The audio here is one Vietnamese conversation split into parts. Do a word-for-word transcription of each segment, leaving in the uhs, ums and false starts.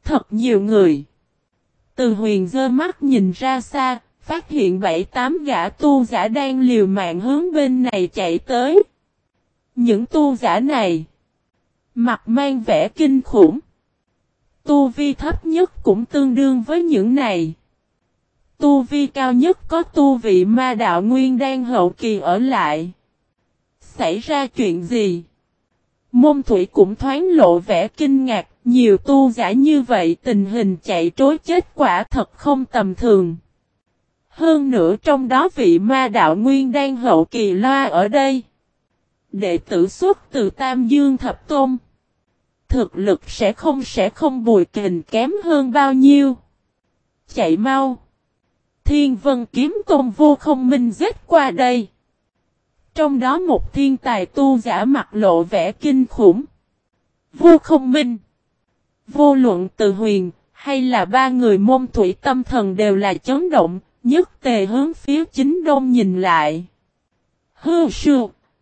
thật nhiều người. Từ Huyền giơ mắt nhìn ra xa, phát hiện bảy tám gã tu giả đang liều mạng hướng bên này chạy tới. Những tu giả này, mặt mang vẻ kinh khủng. Tu vi thấp nhất cũng tương đương với những này. Tu vi cao nhất có tu vị ma đạo nguyên đan hậu kỳ ở lại. Xảy ra chuyện gì? Môn Thủy cũng thoáng lộ vẻ kinh ngạc, nhiều tu giả như vậy tình hình chạy trối chết quả thật không tầm thường. Hơn nữa trong đó vị ma đạo nguyên đan hậu kỳ loa ở đây. Đệ tử xuất từ Tam Dương Thập Tôn. Thực lực sẽ không sẽ không Bùi Kình kém hơn bao nhiêu. Chạy mau. Thiên Vân Kiếm Tôn Vô Không Minh giết qua đây. Trong đó một thiên tài tu giả mặt lộ vẻ kinh khủng. Vô Không Minh. Vô luận Từ Huyền hay là ba người Môn Thủy tâm thần đều là chấn động, nhất tề hướng phía chính đông nhìn lại. Hư sư.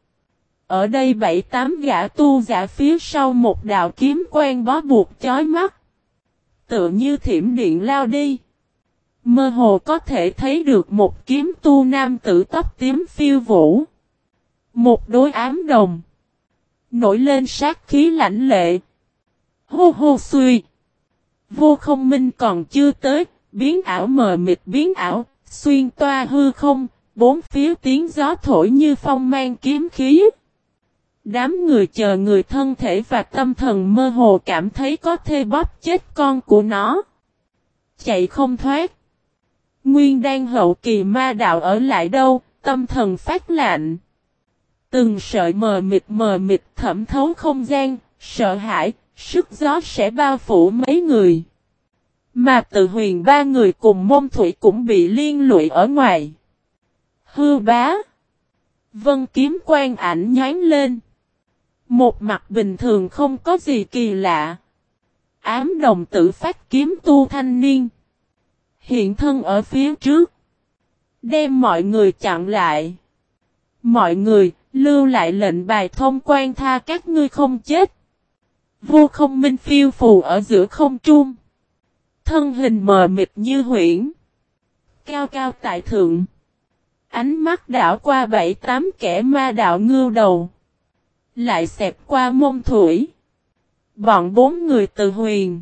Ở đây bảy tám gã tu giả phía sau một đạo kiếm quang bó buộc chói mắt. Tựa như thiểm điện lao đi. Mơ hồ có thể thấy được một kiếm tu nam tử tóc tím phiêu vũ. Một đôi ám đồng. Nổi lên sát khí lãnh lệ. Hô hô xuy. Vô Không Minh còn chưa tới, biến ảo mờ mịt biến ảo, xuyên toa hư không, bốn phía tiếng gió thổi như phong mang kiếm khí. Đám người chờ người thân thể và tâm thần mơ hồ cảm thấy có thể bóp chết con của nó. Chạy không thoát. Nguyên đan hậu kỳ ma đạo ở lại đâu, tâm thần phát lạnh. Từng sợi mờ mịt mờ mịt thẩm thấu không gian, sợ hãi, sức gió sẽ bao phủ mấy người. Mà Từ Huyền ba người cùng Môn Thủy cũng bị liên lụy ở ngoài. Hư bá. Vân kiếm quang ảnh nhánh lên. Một mặt bình thường không có gì kỳ lạ. Ám đồng tử phát kiếm tu thanh niên. Hiện thân ở phía trước. Đem mọi người chặn lại. Mọi người, lưu lại lệnh bài thông quan tha các ngươi không chết. Vô Không Minh phiêu phù ở giữa không trung. Thân hình mờ mịt như huyễn. Cao cao tại thượng. Ánh mắt đảo qua bảy tám kẻ ma đạo ngưu đầu. Lại xẹp qua Môn Thủy. Bọn bốn người Từ Huyền.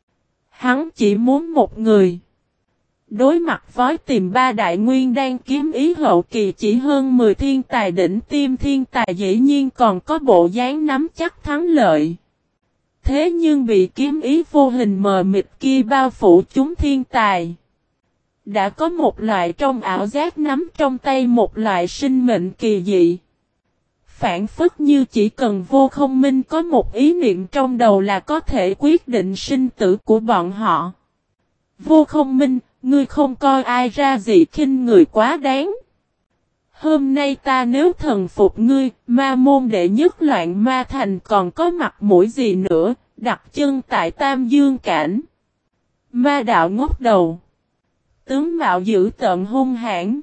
Hắn chỉ muốn một người. Đối mặt với tìm ba đại nguyên đan kiếm ý hậu kỳ chỉ hơn mười thiên tài đỉnh tiêm thiên tài dĩ nhiên còn có bộ dáng nắm chắc thắng lợi. Thế nhưng bị kiếm ý vô hình mờ mịt kia bao phủ chúng thiên tài. Đã có một loại trong ảo giác nắm trong tay một loại sinh mệnh kỳ dị. Phản phất như chỉ cần Vô Không Minh có một ý niệm trong đầu là có thể quyết định sinh tử của bọn họ. Vô Không Minh, ngươi không coi ai ra gì khinh người quá đáng. Hôm nay ta nếu thần phục ngươi, ma môn đệ nhất loạn ma thành còn có mặt mũi gì nữa, đặt chân tại Tam Dương Cảnh. Ma đạo ngốc đầu. Tướng mạo dữ tợn hung hãn.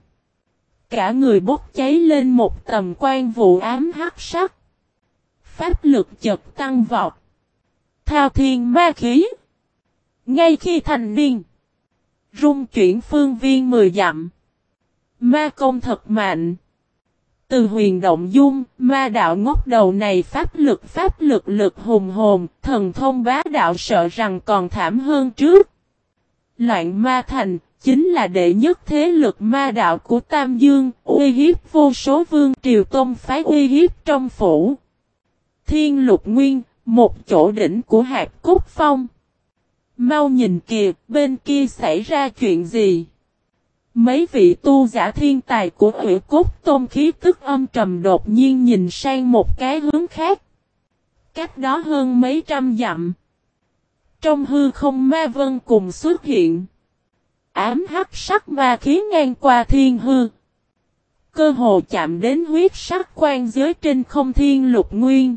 Cả người bốc cháy lên một tầm quan vụ ám hắc sắc. Pháp lực chợt tăng vọt. Thao thiên ma khí. Ngay khi thành niên. Rung chuyển phương viên mười dặm. Ma công thật mạnh. Từ Huyền động dung, ma đạo ngốc đầu này pháp lực pháp lực lực hùng hồn, thần thông bá đạo sợ rằng còn thảm hơn trước. Loạn ma thành, chính là đệ nhất thế lực ma đạo của Tam Dương, uy hiếp vô số vương triều tôn phái uy hiếp trong phủ. Thiên Lục Nguyên, một chỗ đỉnh của Hạc Cốt Phong. Mau nhìn kìa, bên kia xảy ra chuyện gì? Mấy vị tu giả thiên tài của Hủy Cốt Tôn khí tức âm trầm đột nhiên nhìn sang một cái hướng khác. Cách đó hơn mấy trăm dặm. Trong hư không ma vân cùng xuất hiện. Ám hắc sắc ma khí ngang qua thiên hư. Cơ hồ chạm đến huyết sắc quan giới trên không thiên lục nguyên.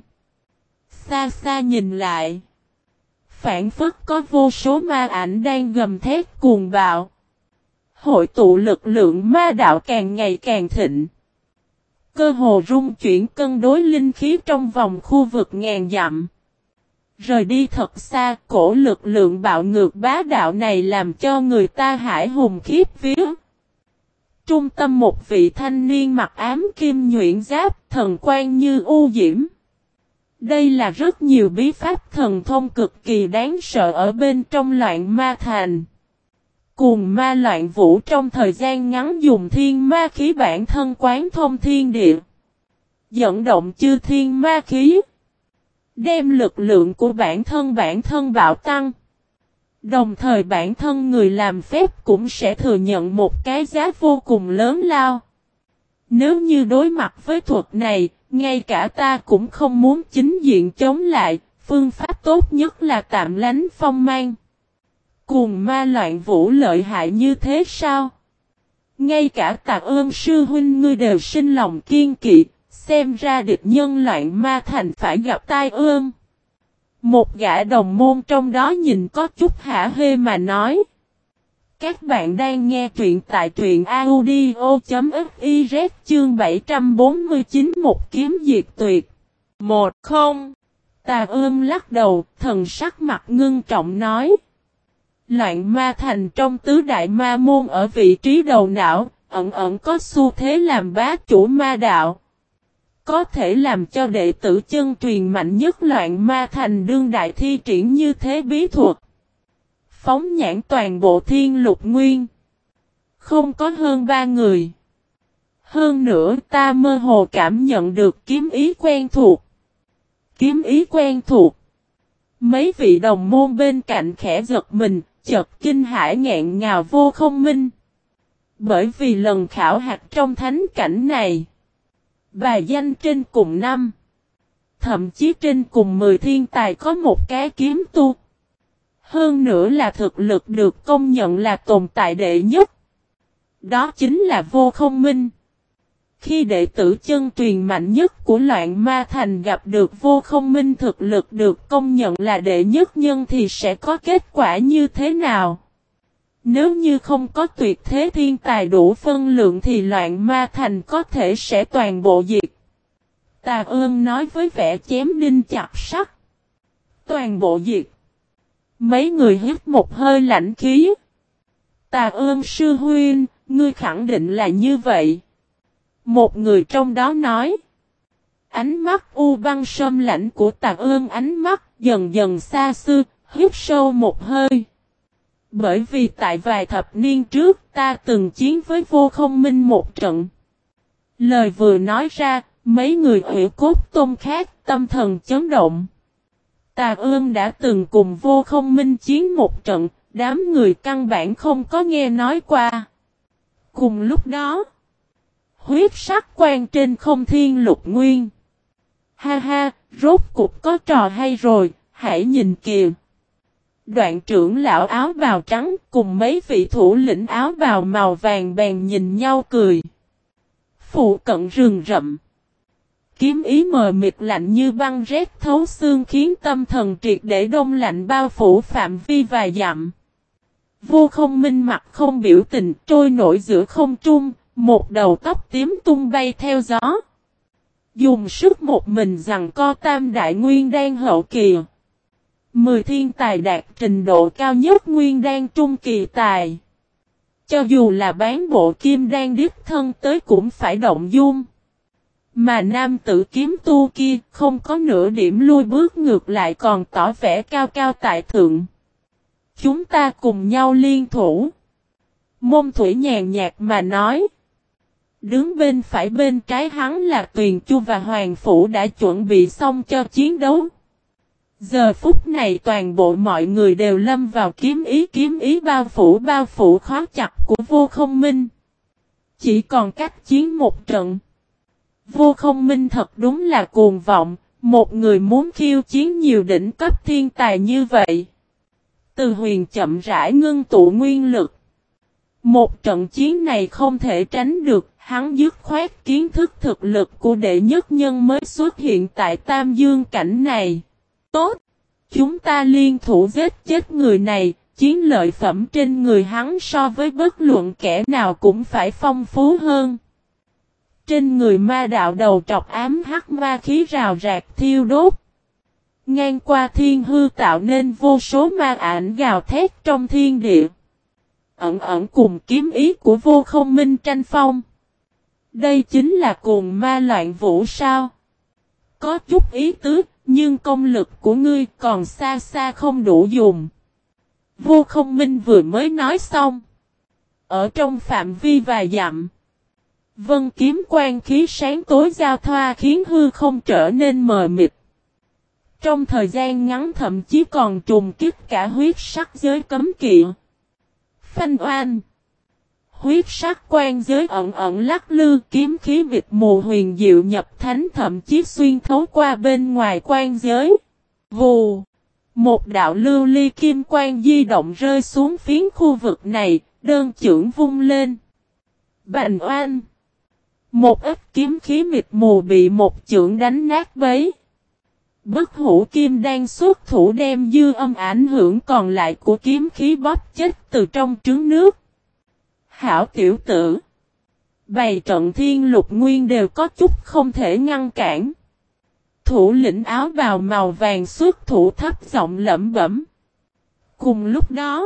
Xa xa nhìn lại. Phản phất có vô số ma ảnh đang gầm thét cuồng bạo. Hội tụ lực lượng ma đạo càng ngày càng thịnh. Cơ hồ rung chuyển cân đối linh khí trong vòng khu vực ngàn dặm. Rời đi thật xa, cổ lực lượng bạo ngược bá đạo này làm cho người ta hãi hùng khiếp vía. Trung tâm một vị thanh niên mặc ám kim nhuyễn giáp, thần quan như u diễm. Đây là rất nhiều bí pháp thần thông cực kỳ đáng sợ ở bên trong loạn ma thành. Cuồng ma loạn vũ trong thời gian ngắn dùng thiên ma khí bản thân quán thông thiên địa. Dẫn động chư thiên ma khí. Đem lực lượng của bản thân bản thân bạo tăng. Đồng thời bản thân người làm phép cũng sẽ thừa nhận một cái giá vô cùng lớn lao. Nếu như đối mặt với thuật này, ngay cả ta cũng không muốn chính diện chống lại, phương pháp tốt nhất là tạm lánh phong mang. Cuồng ma loạn vũ lợi hại như thế sao? Ngay cả Tạc Ơn sư huynh ngươi đều sinh lòng kiên kỵ, xem ra địch nhân loạn ma thành phải gặp tai ương. Một gã đồng môn trong đó nhìn có chút hả hê mà nói. Các bạn đang nghe truyện tại truyện audio.fiz chương bảy trăm bốn mươi chín một kiếm diệt tuyệt. Một không. Tà ương lắc đầu, thần sắc mặt ngưng trọng nói. Loạn ma thành trong tứ đại ma môn ở vị trí đầu não, ẩn ẩn có xu thế làm bá chủ ma đạo. Có thể làm cho đệ tử chân truyền mạnh nhất loạn ma thành đương đại thi triển như thế bí thuật. Phóng nhãn toàn bộ thiên lục nguyên. Không có hơn ba người. Hơn nữa ta mơ hồ cảm nhận được kiếm ý quen thuộc. Kiếm ý quen thuộc. Mấy vị đồng môn bên cạnh khẽ giật mình, chợt kinh hãi nghẹn ngào vô không minh. Bởi vì lần khảo hạch trong thánh cảnh này, bài danh trên cùng năm, thậm chí trên cùng mười thiên tài có một cái kiếm tu. Hơn nữa là thực lực được công nhận là tồn tại đệ nhất. Đó chính là Vô Không Minh. Khi đệ tử chân truyền mạnh nhất của loạn ma thành gặp được Vô Không Minh thực lực được công nhận là đệ nhất nhân thì sẽ có kết quả như thế nào? Nếu như không có tuyệt thế thiên tài đủ phân lượng thì loạn ma thành có thể sẽ toàn bộ diệt. Tà ương nói với vẻ chém đinh chặt sắt. Toàn bộ diệt. Mấy người hít một hơi lạnh khí. Tà ương sư huynh, ngươi khẳng định là như vậy. Một người trong đó nói. Ánh mắt u băng sâm lạnh của tà ương ánh mắt dần dần xa xưa, hít sâu một hơi. Bởi vì tại vài thập niên trước ta từng chiến với Vô Không Minh một trận. Lời vừa nói ra, mấy người ủy cốt tôn khác tâm thần chấn động. Tà ương đã từng cùng Vô Không Minh chiến một trận, đám người căn bản không có nghe nói qua. Cùng lúc đó, huyết sắc quan trên không thiên lục nguyên. Ha ha, rốt cục có trò hay rồi, hãy nhìn kìa. Đoạn trưởng lão áo bào trắng cùng mấy vị thủ lĩnh áo bào màu vàng bèn nhìn nhau cười. Phụ cận rừng rậm. Kiếm ý mờ mịt lạnh như băng rét thấu xương khiến tâm thần triệt để đông lạnh bao phủ phạm vi vài dặm. Vô Không Minh mặt không biểu tình trôi nổi giữa không trung, một đầu tóc tím tung bay theo gió. Dùng sức một mình giằng co tam đại nguyên đan hậu kỳ. Mười thiên tài đạt trình độ cao nhất nguyên đan trung kỳ tài. Cho dù là bán bộ kim đan đích thân tới cũng phải động dung. Mà nam tử kiếm tu kia không có nửa điểm lui bước ngược lại còn tỏ vẻ cao cao tại thượng. Chúng ta cùng nhau liên thủ. Môn Thủy nhàn nhạt mà nói. Đứng bên phải bên trái hắn là Tuyền Chu và Hoàng Phủ đã chuẩn bị xong cho chiến đấu. Giờ phút này toàn bộ mọi người đều lâm vào kiếm ý kiếm ý bao phủ bao phủ khó chặt của Vô Không Minh. Chỉ còn cách chiến một trận. Vô Không Minh thật đúng là cuồng vọng, một người muốn khiêu chiến nhiều đỉnh cấp thiên tài như vậy. Từ Huyền chậm rãi ngưng tụ nguyên lực. Một trận chiến này không thể tránh được, hắn dứt khoát kiến thức thực lực của đệ nhất nhân mới xuất hiện tại Tam Dương cảnh này. Tốt! Chúng ta liên thủ giết chết người này, chiến lợi phẩm trên người hắn so với bất luận kẻ nào cũng phải phong phú hơn. Trên người ma đạo đầu trọc ám hắc ma khí rào rạc thiêu đốt. Ngang qua thiên hư tạo nên vô số ma ảnh gào thét trong thiên địa. Ẩn ẩn cùng kiếm ý của Vô Không Minh tranh phong. Đây chính là cuồng ma loạn vũ sao? Có chút ý tứ, nhưng công lực của ngươi còn xa xa không đủ dùng. Vô Không Minh vừa mới nói xong. Ở trong phạm vi vài dặm. Vân kiếm quang khí sáng tối giao thoa khiến hư không trở nên mờ mịt. Trong thời gian ngắn thậm chí còn trùng kích cả huyết sắc giới cấm kỵ. Phanh oan. Huyết sắc quan giới ẩn ẩn lắc lư, kiếm khí mịt mù huyền diệu nhập thánh thậm chí xuyên thấu qua bên ngoài quan giới. Vù. Một đạo lưu ly kim quang di động rơi xuống phiến khu vực này, đơn chưởng vung lên. Bành oan. Một ít kiếm khí mịt mù bị một chưởng đánh nát bấy. Bất hủ kim đang xuất thủ đem dư âm ảnh hưởng còn lại của kiếm khí bóp chết từ trong trứng nước. Hảo tiểu tử. Bày trận thiên lục nguyên đều có chút không thể ngăn cản. Thủ lĩnh áo bào màu vàng xuất thủ thấp giọng lẩm bẩm. Cùng lúc đó,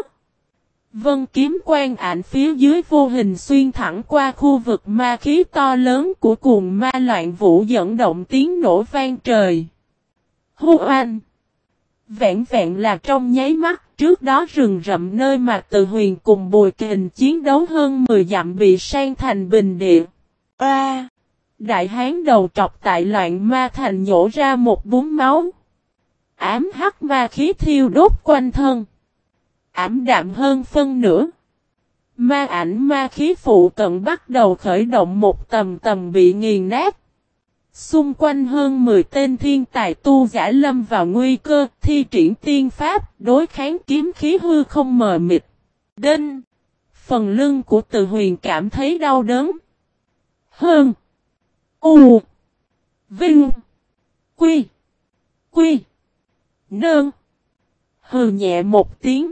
vân kiếm quang ảnh phía dưới vô hình xuyên thẳng qua khu vực ma khí to lớn của cuồng ma loạn vũ dẫn động tiếng nổ vang trời. Hô oanh! Vẹn vẹn là trong nháy mắt, trước đó rừng rậm nơi mà Từ Huyền cùng Bùi Kình chiến đấu hơn mười dặm bị san thành bình địa. A! À, đại hán đầu trọc tại loạn ma thành nhổ ra một búng máu. Ám hắc ma khí thiêu đốt quanh thân. Ảm đạm hơn phân nửa. Ma ảnh ma khí phụ cận bắt đầu khởi động một tầm tầm bị nghiền nát. Xung quanh hơn mười tên thiên tài tu giả lâm vào nguy cơ, thi triển tiên pháp, đối kháng kiếm khí hư không mờ mịt. Đinh! Phần lưng của Từ Huyền cảm thấy đau đớn. Hơn! U! Vinh! Quy! Quy! Nơn! Hừ nhẹ một tiếng.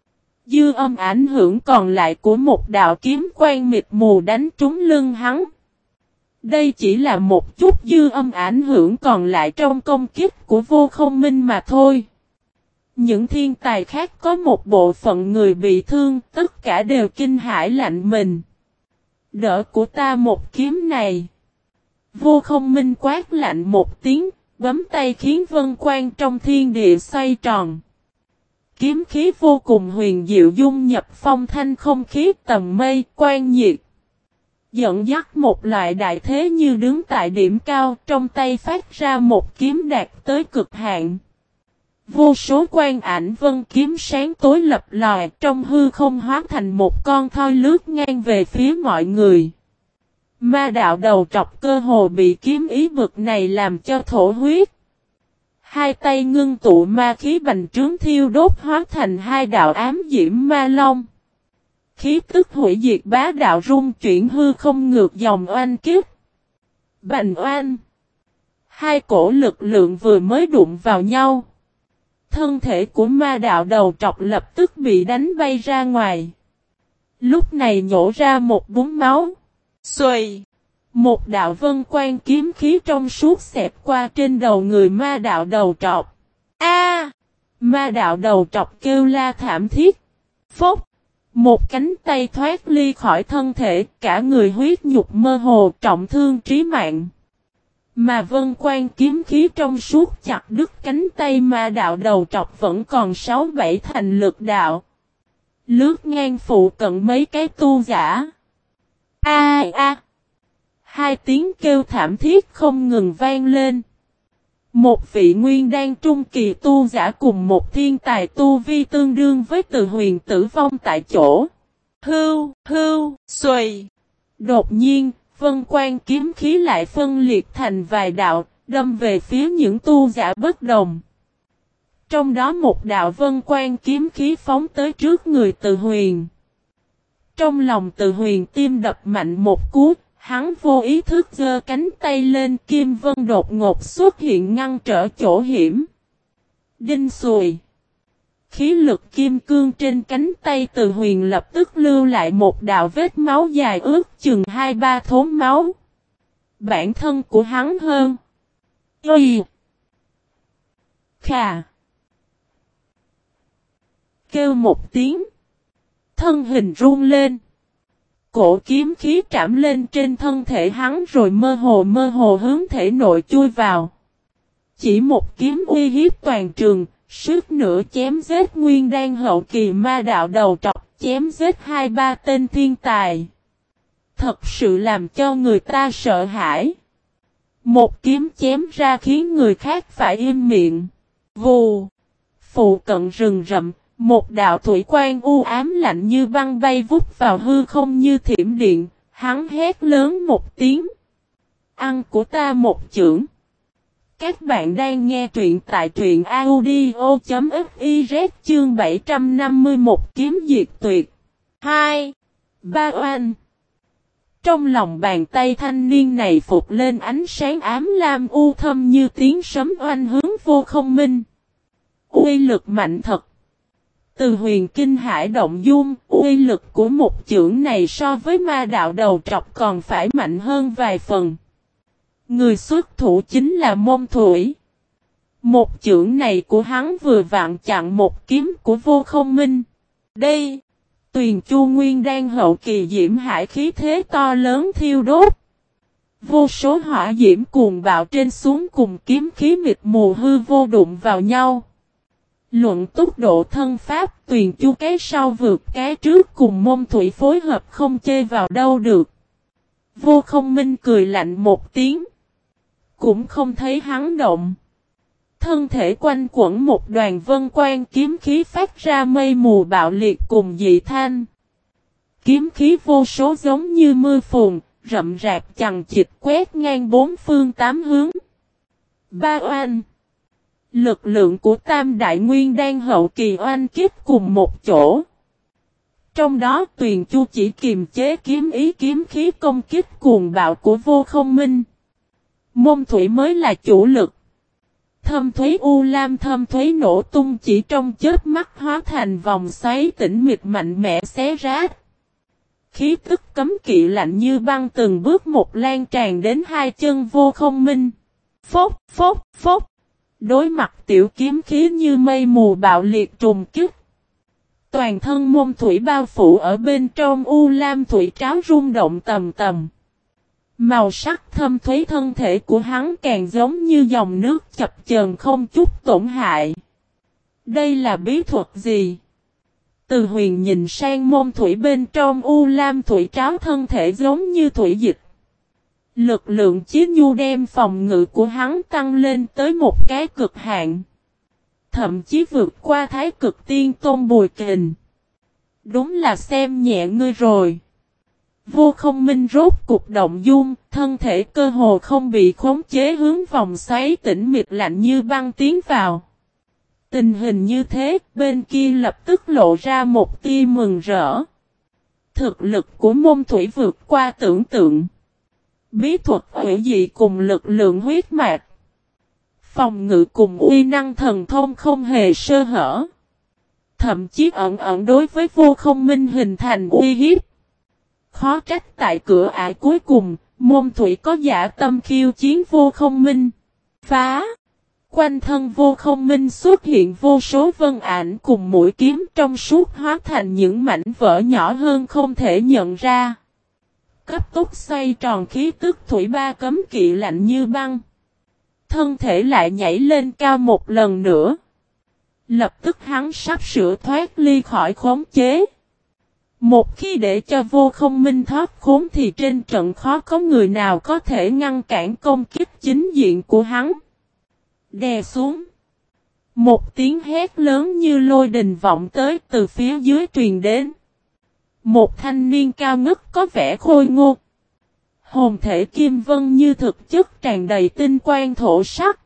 Dư âm ảnh hưởng còn lại của một đạo kiếm quang mịt mù đánh trúng lưng hắn. Đây chỉ là một chút dư âm ảnh hưởng còn lại trong công kích của Vô Không Minh mà thôi. Những thiên tài khác có một bộ phận người bị thương, tất cả đều kinh hãi lạnh mình. Đỡ của ta một kiếm này. Vô Không Minh quát lạnh một tiếng, bấm tay khiến vân quang trong thiên địa xoay tròn. Kiếm khí vô cùng huyền diệu dung nhập phong thanh không khí tầm mây, quang nhiệt. Dẫn dắt một loại đại thế như đứng tại điểm cao, trong tay phát ra một kiếm đạt tới cực hạn. Vô số quang ảnh vân kiếm sáng tối lập lòi trong hư không hóa thành một con thoi lướt ngang về phía mọi người. Ma đạo đầu trọc cơ hồ bị kiếm ý vực này làm cho thổ huyết. Hai tay ngưng tụ ma khí bành trướng thiêu đốt hóa thành hai đạo ám diễm ma long. Khí tức hủy diệt bá đạo rung chuyển hư không ngược dòng oanh kiếp. Bành oanh. Hai cổ lực lượng vừa mới đụng vào nhau. Thân thể của ma đạo đầu trọc lập tức bị đánh bay ra ngoài. Lúc này nhổ ra một búng máu. Xuôi. Một đạo vân quan kiếm khí trong suốt xẹp qua trên đầu người ma đạo đầu trọc. A! Ma đạo đầu trọc kêu la thảm thiết. Phốc! Một cánh tay thoát ly khỏi thân thể, cả người huyết nhục mơ hồ, trọng thương trí mạng. Mà vân quan kiếm khí trong suốt chặt đứt cánh tay ma đạo đầu trọc vẫn còn sáu bảy thành lực đạo. Lướt ngang phụ cận mấy cái tu giả. A a! Hai tiếng kêu thảm thiết không ngừng vang lên. Một vị nguyên đan trung kỳ tu giả cùng một thiên tài tu vi tương đương với Từ Huyền tử vong tại chỗ. Hưu, hưu, xuôi. Đột nhiên, vân quan kiếm khí lại phân liệt thành vài đạo, đâm về phía những tu giả bất đồng. Trong đó một đạo vân quan kiếm khí phóng tới trước người Từ Huyền. Trong lòng Từ Huyền tim đập mạnh một cú. Hắn vô ý thức giơ cánh tay lên, kim vân đột ngột xuất hiện ngăn trở chỗ hiểm. Đinh xùi. Khí lực kim cương trên cánh tay Từ Huyền lập tức lưu lại một đạo vết máu dài ước chừng hai ba thốn máu. Bản thân của hắn hơn. Y. Khà. Kêu một tiếng. Thân hình run lên. Cổ kiếm khí trảm lên trên thân thể hắn rồi mơ hồ mơ hồ hướng thể nội chui vào. Chỉ một kiếm uy hiếp toàn trường, suýt nữa chém giết nguyên đan hậu kỳ ma đạo đầu trọc, chém giết hai ba tên thiên tài. Thật sự làm cho người ta sợ hãi. Một kiếm chém ra khiến người khác phải im miệng. Vù. Phụ cận rừng rậm, một đạo thủy quang u ám lạnh như băng bay vút vào hư không như thiểm điện, hắn hét lớn một tiếng. Ăn của ta một chưởng. Các bạn đang nghe truyện tại truyện audio.fiz chương bảy trăm năm mươi mốt kiếm diệt tuyệt. hai. Ba oanh. Trong lòng bàn tay thanh niên này phục lên ánh sáng ám lam u thâm như tiếng sấm oanh hướng Vô Không Minh. Uy lực mạnh thật. Từ huyền kinh hải động dung, uy lực của một chưởng này so với ma đạo đầu trọc còn phải mạnh hơn vài phần. Người xuất thủ chính là Mông Thủy. Một chưởng này của hắn vừa vặn chặn một kiếm của Vô Không Minh. Đây, Tuyền Chu Nguyên đang hậu kỳ diễm hải khí thế to lớn thiêu đốt. Vô số hỏa diễm cuồng bạo trên xuống cùng kiếm khí mịt mù hư vô đụng vào nhau. Luận tốc độ thân pháp, Tuyền Chu cái sau vượt cái trước cùng Mông Thủy phối hợp không chê vào đâu được. Vô Không Minh cười lạnh một tiếng. Cũng không thấy hắn động. Thân thể quanh quẩn một đoàn vân quang kiếm khí phát ra mây mù bạo liệt cùng dị thanh. Kiếm khí vô số giống như mưa phùn, rậm rạp chằng chịt quét ngang bốn phương tám hướng. Ba oanh. Lực lượng của Tam Đại Nguyên Đan hậu kỳ oanh kiếp cùng một chỗ. Trong đó Tuyền Chu chỉ kiềm chế kiếm ý kiếm khí công kích cuồng bạo của Vô Không Minh. Mông Thủy mới là chủ lực. Thâm thuế u lam thâm thuế nổ tung chỉ trong chớp mắt hóa thành vòng xoáy tĩnh mịch mạnh mẽ xé rách. Khí tức cấm kỵ lạnh như băng từng bước một lan tràn đến hai chân Vô Không Minh. Phốc, phốc, phốc. Đối mặt tiểu kiếm khí như mây mù bạo liệt trùng kích. Toàn thân Mông Thủy bao phủ ở bên trong u lam thủy tráo rung động tầm tầm. Màu sắc thâm thuế thân thể của hắn càng giống như dòng nước chập chờn không chút tổn hại. Đây là bí thuật gì? Từ huyền nhìn sang Mông Thủy bên trong u lam thủy tráo thân thể giống như thủy dịch. Lực lượng chí nhu đem phòng ngự của hắn tăng lên tới một cái cực hạn. Thậm chí vượt qua thái cực tiên tôn Bùi Kình. Đúng là xem nhẹ ngươi rồi. Vô Không Minh rốt cục động dung, thân thể cơ hồ không bị khống chế hướng vòng xoáy tĩnh mịch lạnh như băng tiến vào. Tình hình như thế, bên kia lập tức lộ ra một tia mừng rỡ. Thực lực của Mông Thủy vượt qua tưởng tượng. Bí thuật hủy dị cùng lực lượng huyết mạch. Phòng ngự cùng uy năng thần thông không hề sơ hở. Thậm chí ẩn ẩn đối với Vô Không Minh hình thành uy hiếp. Khó trách tại cửa ải cuối cùng, Mông Thủy có giả tâm khiêu chiến Vô Không Minh. Phá! Quanh thân Vô Không Minh xuất hiện vô số vân ảnh cùng mũi kiếm trong suốt hóa thành những mảnh vỡ nhỏ hơn không thể nhận ra. Cấp tốc xoay tròn khí tức thủy ba cấm kỵ lạnh như băng. Thân thể lại nhảy lên cao một lần nữa. Lập tức hắn sắp sửa thoát ly khỏi khống chế. Một khi để cho Vô Không Minh thoát khốn thì trên trận khó có người nào có thể ngăn cản công kích chính diện của hắn. Đè xuống. Một tiếng hét lớn như lôi đình vọng tới từ phía dưới truyền đến. Một thanh niên cao ngất có vẻ khôi ngô. Hồn thể kim vân như thực chất tràn đầy tinh quang thổ sắc.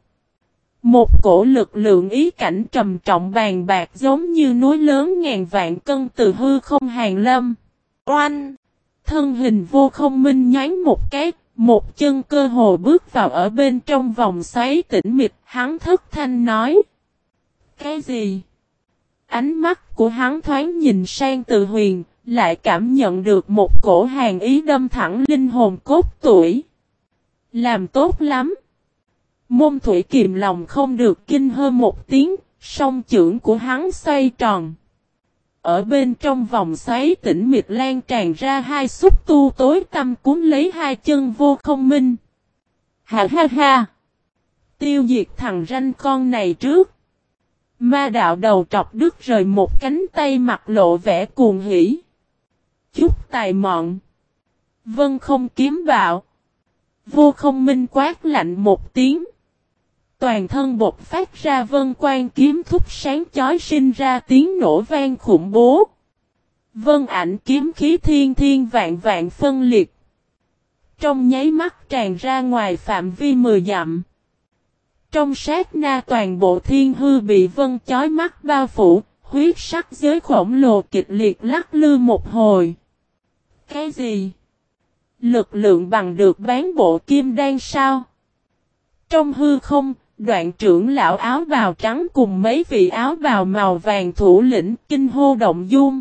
Một cổ lực lượng ý cảnh trầm trọng bàn bạc giống như núi lớn ngàn vạn cân từ hư không hàng lâm. Oanh! Thân hình Vô Không Minh nhánh một cái, một chân cơ hồ bước vào ở bên trong vòng xoáy tĩnh mịch, hắn thất thanh nói. Cái gì? Ánh mắt của hắn thoáng nhìn sang Từ Huyền, lại cảm nhận được một cổ hàn ý đâm thẳng linh hồn cốt tủy. Làm tốt lắm! Môn thủy kiềm lòng không được kinh hơn một tiếng, song chưởng của hắn xoay tròn. Ở bên trong vòng xoáy tĩnh mịch lan tràn ra hai xúc tu tối tăm cuốn lấy hai chân Vô Không Minh. Ha ha ha! Tiêu diệt thằng ranh con này trước. Ma đạo đầu trọc đứt rời một cánh tay mặt lộ vẻ cuồng hỉ. Chút tài mọn. Vân không kiếm bạo. Vô Không Minh quát lạnh một tiếng. Toàn thân bột phát ra vân quang kiếm thúc sáng chói sinh ra tiếng nổ vang khủng bố. Vân ảnh kiếm khí thiên thiên vạn vạn phân liệt. Trong nháy mắt tràn ra ngoài phạm vi mười dặm. Trong sát na toàn bộ thiên hư bị vân chói mắt bao phủ, huyết sắc giới khổng lồ kịch liệt lắc lư một hồi. Cái gì? Lực lượng bằng được bán bộ kim đan sao? Trong hư không, đoạn trưởng lão áo bào trắng cùng mấy vị áo bào màu vàng thủ lĩnh kinh hô động dung.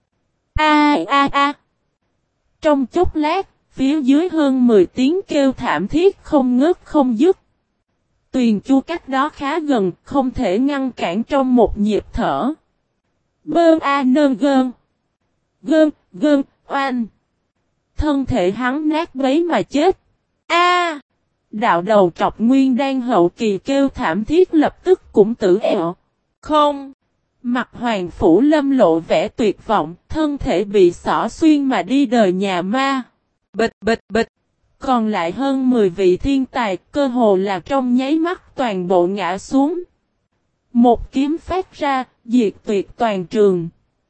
A a a! Trong chốc lát, phía dưới hơn mười tiếng kêu thảm thiết không ngớt không dứt. Tuyền Chu cách đó khá gần, không thể ngăn cản trong một nhịp thở. Bơ a nơn gơn. Gơn, gơn, oan. Thân thể hắn nát bấy mà chết. A! Đạo đầu trọc nguyên đang hậu kỳ kêu thảm thiết lập tức cũng tử ẹo. Không! Mặt Hoàng Phủ Lâm lộ vẻ tuyệt vọng, thân thể bị xỏ xuyên mà đi đời nhà ma. Bịch bịch bịch! Còn lại hơn mười vị thiên tài, cơ hồ là trong nháy mắt toàn bộ ngã xuống. Một kiếm phát ra, diệt tuyệt toàn trường.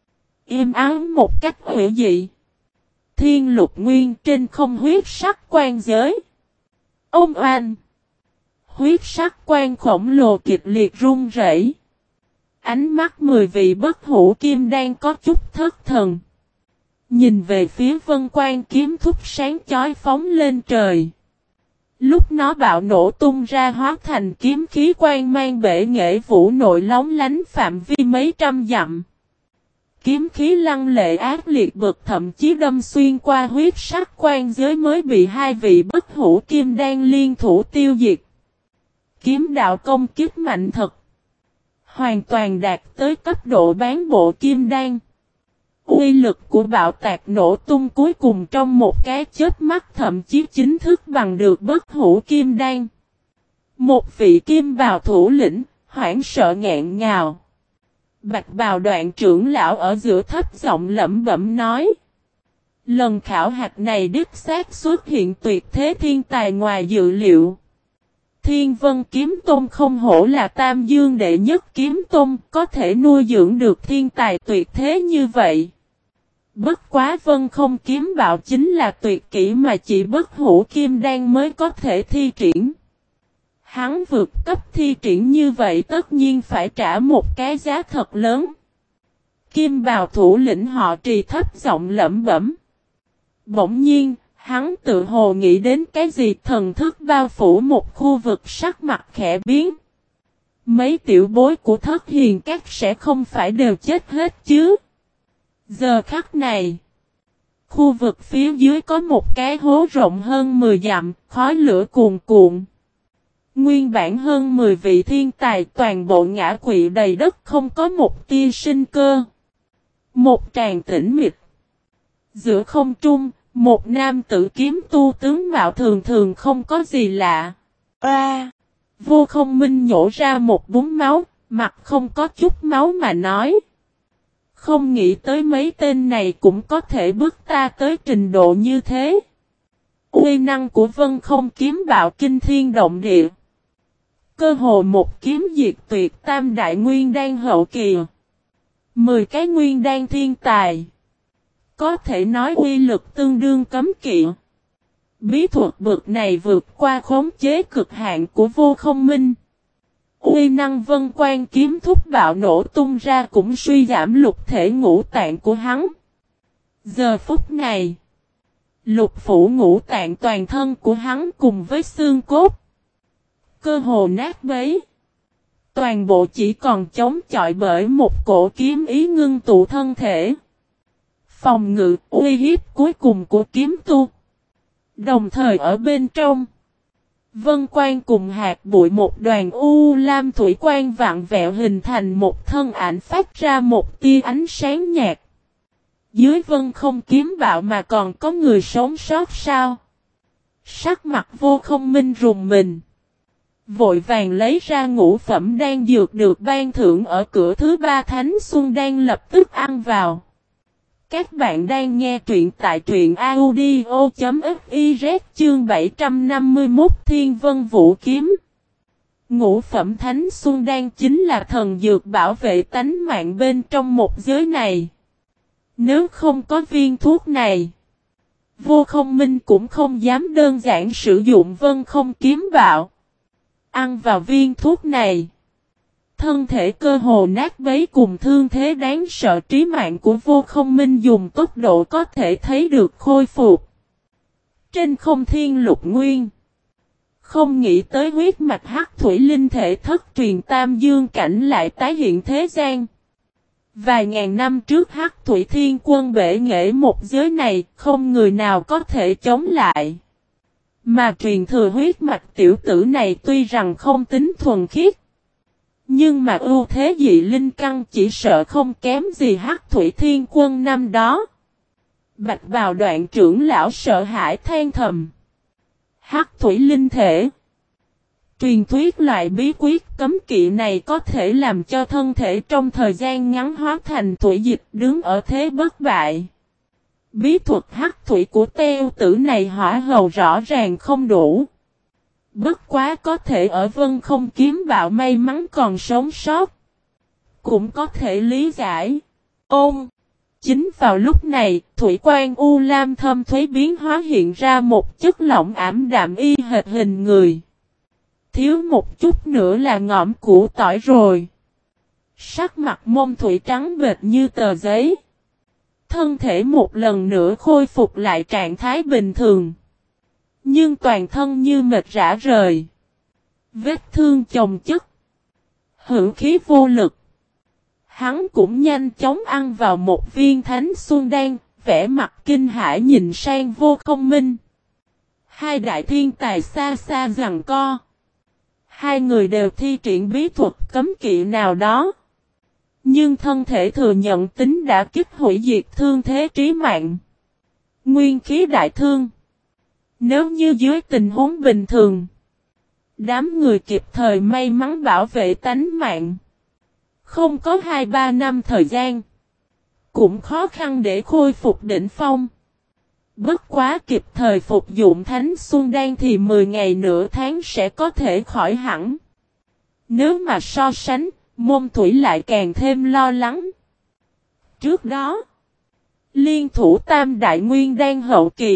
Im ắng một cách hữu dị. Thiên lục nguyên trên không huyết sắc quan giới. Ông oanh! Huyết sắc quan khổng lồ kịch liệt run rẩy. Ánh mắt mười vị bất hủ kim đang có chút thất thần. Nhìn về phía vân quan kiếm thúc sáng chói phóng lên trời. Lúc nó bạo nổ tung ra hóa thành kiếm khí quang mang bể nghệ vũ nội lóng lánh phạm vi mấy trăm dặm. Kiếm khí lăng lệ ác liệt bực thậm chí đâm xuyên qua huyết sắc quan giới mới bị hai vị bất hủ kim đan liên thủ tiêu diệt. Kiếm đạo công kích mạnh thật. Hoàn toàn đạt tới cấp độ bán bộ kim đan. Uy lực của bạo tạc nổ tung cuối cùng trong một cái chớp mắt thậm chí chính thức bằng được bất hủ kim đan. Một vị kim bào thủ lĩnh, hoảng sợ nghẹn ngào. Bạch bào đoạn trưởng lão ở giữa thấp giọng lẩm bẩm nói. Lần khảo hạch này đích xác xuất hiện tuyệt thế thiên tài ngoài dự liệu. Thiên Vân Kiếm Tôn không hổ là Tam Dương đệ nhất kiếm tôn, có thể nuôi dưỡng được thiên tài tuyệt thế như vậy. Bất quá Vân không kiếm bạo chính là tuyệt kỹ mà chỉ bất hủ kim đan mới có thể thi triển. Hắn vượt cấp thi triển như vậy tất nhiên phải trả một cái giá thật lớn. Kim bào thủ lĩnh họ Trì thấp giọng lẩm bẩm. Bỗng nhiên, hắn tự hồ nghĩ đến cái gì, thần thức bao phủ một khu vực, sắc mặt khẽ biến. Mấy tiểu bối của Thất Hiền Các sẽ không phải đều chết hết chứ. Giờ khắc này, khu vực phía dưới có một cái hố rộng hơn mười dặm, khói lửa cuồn cuộn. Nguyên bản hơn mười vị thiên tài toàn bộ ngã quỵ đầy đất, không có một tia sinh cơ. Một tràng tĩnh mịch. Giữa không trung, một nam tử kiếm tu tướng mạo thường thường không có gì lạ. A! À, Vô Không Minh nhổ ra một búng máu, mặt không có chút máu mà nói. Không nghĩ tới mấy tên này cũng có thể bước ta tới trình độ như thế. Uy năng của Vân không kiếm bạo kinh thiên động địa. Cơ hồ một kiếm diệt tuyệt tam đại nguyên đan hậu kỳ. Mười cái nguyên đan thiên tài. Có thể nói uy lực tương đương cấm kỵ. Bí thuật bực này vượt qua khống chế cực hạn của Vô Không Minh. Uy năng vân quan kiếm thúc bạo nổ tung ra cũng suy giảm lục thể ngũ tạng của hắn. Giờ phút này, lục phủ ngũ tạng toàn thân của hắn cùng với xương cốt, cơ hồ nát bấy. Toàn bộ chỉ còn chống chọi bởi một cổ kiếm ý ngưng tụ thân thể. Phòng ngự uy hiếp cuối cùng của kiếm tu. Đồng thời ở bên trong, Vân quang cùng hạt bụi một đoàn u lam thủy quang vặn vẹo hình thành một thân ảnh phát ra một tia ánh sáng nhạt. Dưới vân không kiếm bạo mà còn có người sống sót sao? Sắc mặt Vô Không Minh rùng mình. Vội vàng lấy ra ngũ phẩm đan dược được ban thưởng ở cửa thứ ba Thánh Xuân Đan lập tức ăn vào. Các bạn đang nghe truyện tại truyện audio chấm fiz chương bảy trăm năm mươi mốt Thiên Vân Vũ Kiếm. Ngũ phẩm Thánh Xuân Đan chính là thần dược bảo vệ tánh mạng bên trong một giới này. Nếu không có viên thuốc này, Vô Không Minh cũng không dám đơn giản sử dụng Vân Không Kiếm Bạo. Ăn vào viên thuốc này, thân thể cơ hồ nát bấy cùng thương thế đáng sợ trí mạng của Vô Không Minh dùng tốc độ có thể thấy được khôi phục. Trên không thiên lục nguyên, không nghĩ tới huyết mạch hắc thủy linh thể thất truyền tam dương cảnh lại tái hiện thế gian. Vài ngàn năm trước hắc thủy thiên quân bể nghệ một giới này, không người nào có thể chống lại. Mà truyền thừa huyết mạch tiểu tử này tuy rằng không tính thuần khiết, nhưng mà ưu thế dị linh căn chỉ sợ không kém gì hắc thủy thiên quân năm đó. Bạch Bào Đoạn trưởng lão sợ hãi than thầm. Hắc thủy linh thể. Truyền thuyết loại bí quyết cấm kỵ này có thể làm cho thân thể trong thời gian ngắn hóa thành thủy dịch đứng ở thế bất bại. Bí thuật hắc thủy của teo tử này hỏa hầu rõ ràng không đủ. Bất quá có thể ở Vân Không Kiếm Bạo may mắn còn sống sót, cũng có thể lý giải. Ôm! Chính vào lúc này, thủy quan u lam thâm thuế biến hóa hiện ra một chất lỏng ảm đạm y hệt hình người. Thiếu một chút nữa là ngõm củ tỏi rồi. Sắc mặt Mông Thủy trắng bệch như tờ giấy. Thân thể một lần nữa khôi phục lại trạng thái bình thường. Nhưng toàn thân như mệt rã rời. Vết thương chồng chất. Hữu khí vô lực. Hắn cũng nhanh chóng ăn vào một viên Thánh Xuân Đan, vẻ mặt kinh hãi nhìn sang Vô Không Minh. Hai đại thiên tài xa xa giằng co. Hai người đều thi triển bí thuật cấm kỵ nào đó. Nhưng thân thể thừa nhận tính đã kích hủy diệt thương thế trí mạng. Nguyên khí đại thương. Nếu như dưới tình huống bình thường, đám người kịp thời may mắn bảo vệ tánh mạng. Không có hai ba năm thời gian, cũng khó khăn để khôi phục đỉnh phong. Bất quá kịp thời phục dụng Thánh Xuân Đan thì mười ngày nửa tháng sẽ có thể khỏi hẳn. Nếu mà so sánh, Mông Thủy lại càng thêm lo lắng. Trước đó, liên thủ tam đại nguyên đan hậu kỳ,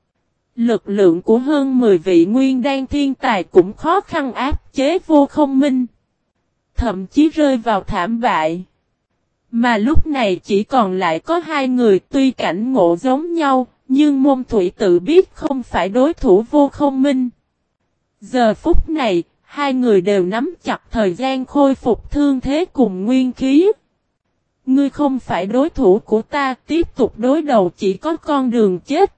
lực lượng của hơn mười vị nguyên đan thiên tài cũng khó khăn áp chế Vô Không Minh. Thậm chí rơi vào thảm bại. Mà lúc này chỉ còn lại có hai người tuy cảnh ngộ giống nhau, nhưng Mông Thủy tự biết không phải đối thủ Vô Không Minh. Giờ phút này, hai người đều nắm chặt thời gian khôi phục thương thế cùng nguyên khí. Ngươi không phải đối thủ của ta, tiếp tục đối đầu chỉ có con đường chết.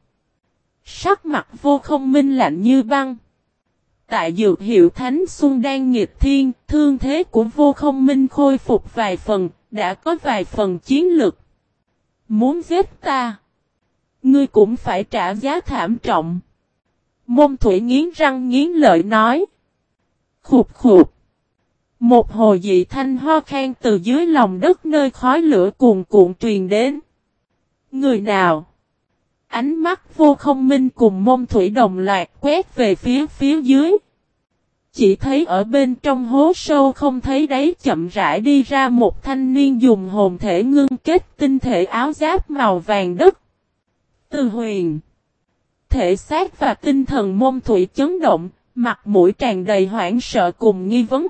Sắc mặt Vô Không Minh lạnh như băng. Tại dược hiệu Thánh Xuân Đan nghịch thiên, thương thế của Vô Không Minh khôi phục vài phần, đã có vài phần chiến lực. Muốn giết ta, ngươi cũng phải trả giá thảm trọng. Mông Thủy nghiến răng nghiến lợi nói. Khục khục. Một hồi dị thanh ho khan từ dưới lòng đất nơi khói lửa cuồn cuộn truyền đến. Người nào? Ánh mắt Vô Không Minh cùng Mông Thủy đồng loạt quét về phía phía dưới. Chỉ thấy ở bên trong hố sâu không thấy đáy chậm rãi đi ra một thanh niên dùng hồn thể ngưng kết tinh thể áo giáp màu vàng đất. Từ huyền. Thể xác và tinh thần Mông Thủy chấn động, mặt mũi tràn đầy hoảng sợ cùng nghi vấn.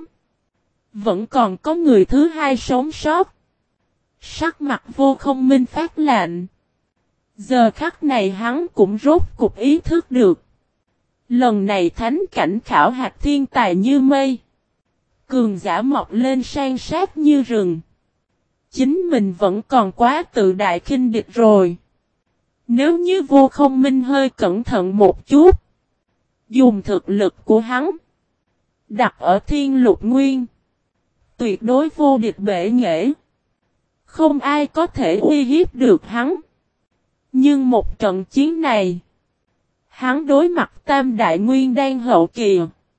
Vẫn còn có người thứ hai sống sót. Sắc mặt Vô Không Minh phát lạnh. Giờ khắc này hắn cũng rốt cục ý thức được. Lần này thánh cảnh khảo hạt thiên tài như mây. Cường giả mọc lên san sát như rừng. Chính mình vẫn còn quá tự đại khinh địch rồi. Nếu như Vô Không Minh hơi cẩn thận một chút, Dùng thực lực của hắn. Đặt ở thiên lục nguyên. Tuyệt đối vô địch bể nghệ. Không ai có thể uy hiếp được hắn. Nhưng một trận chiến này. Hắn đối mặt tam đại nguyên đan hậu kỳ.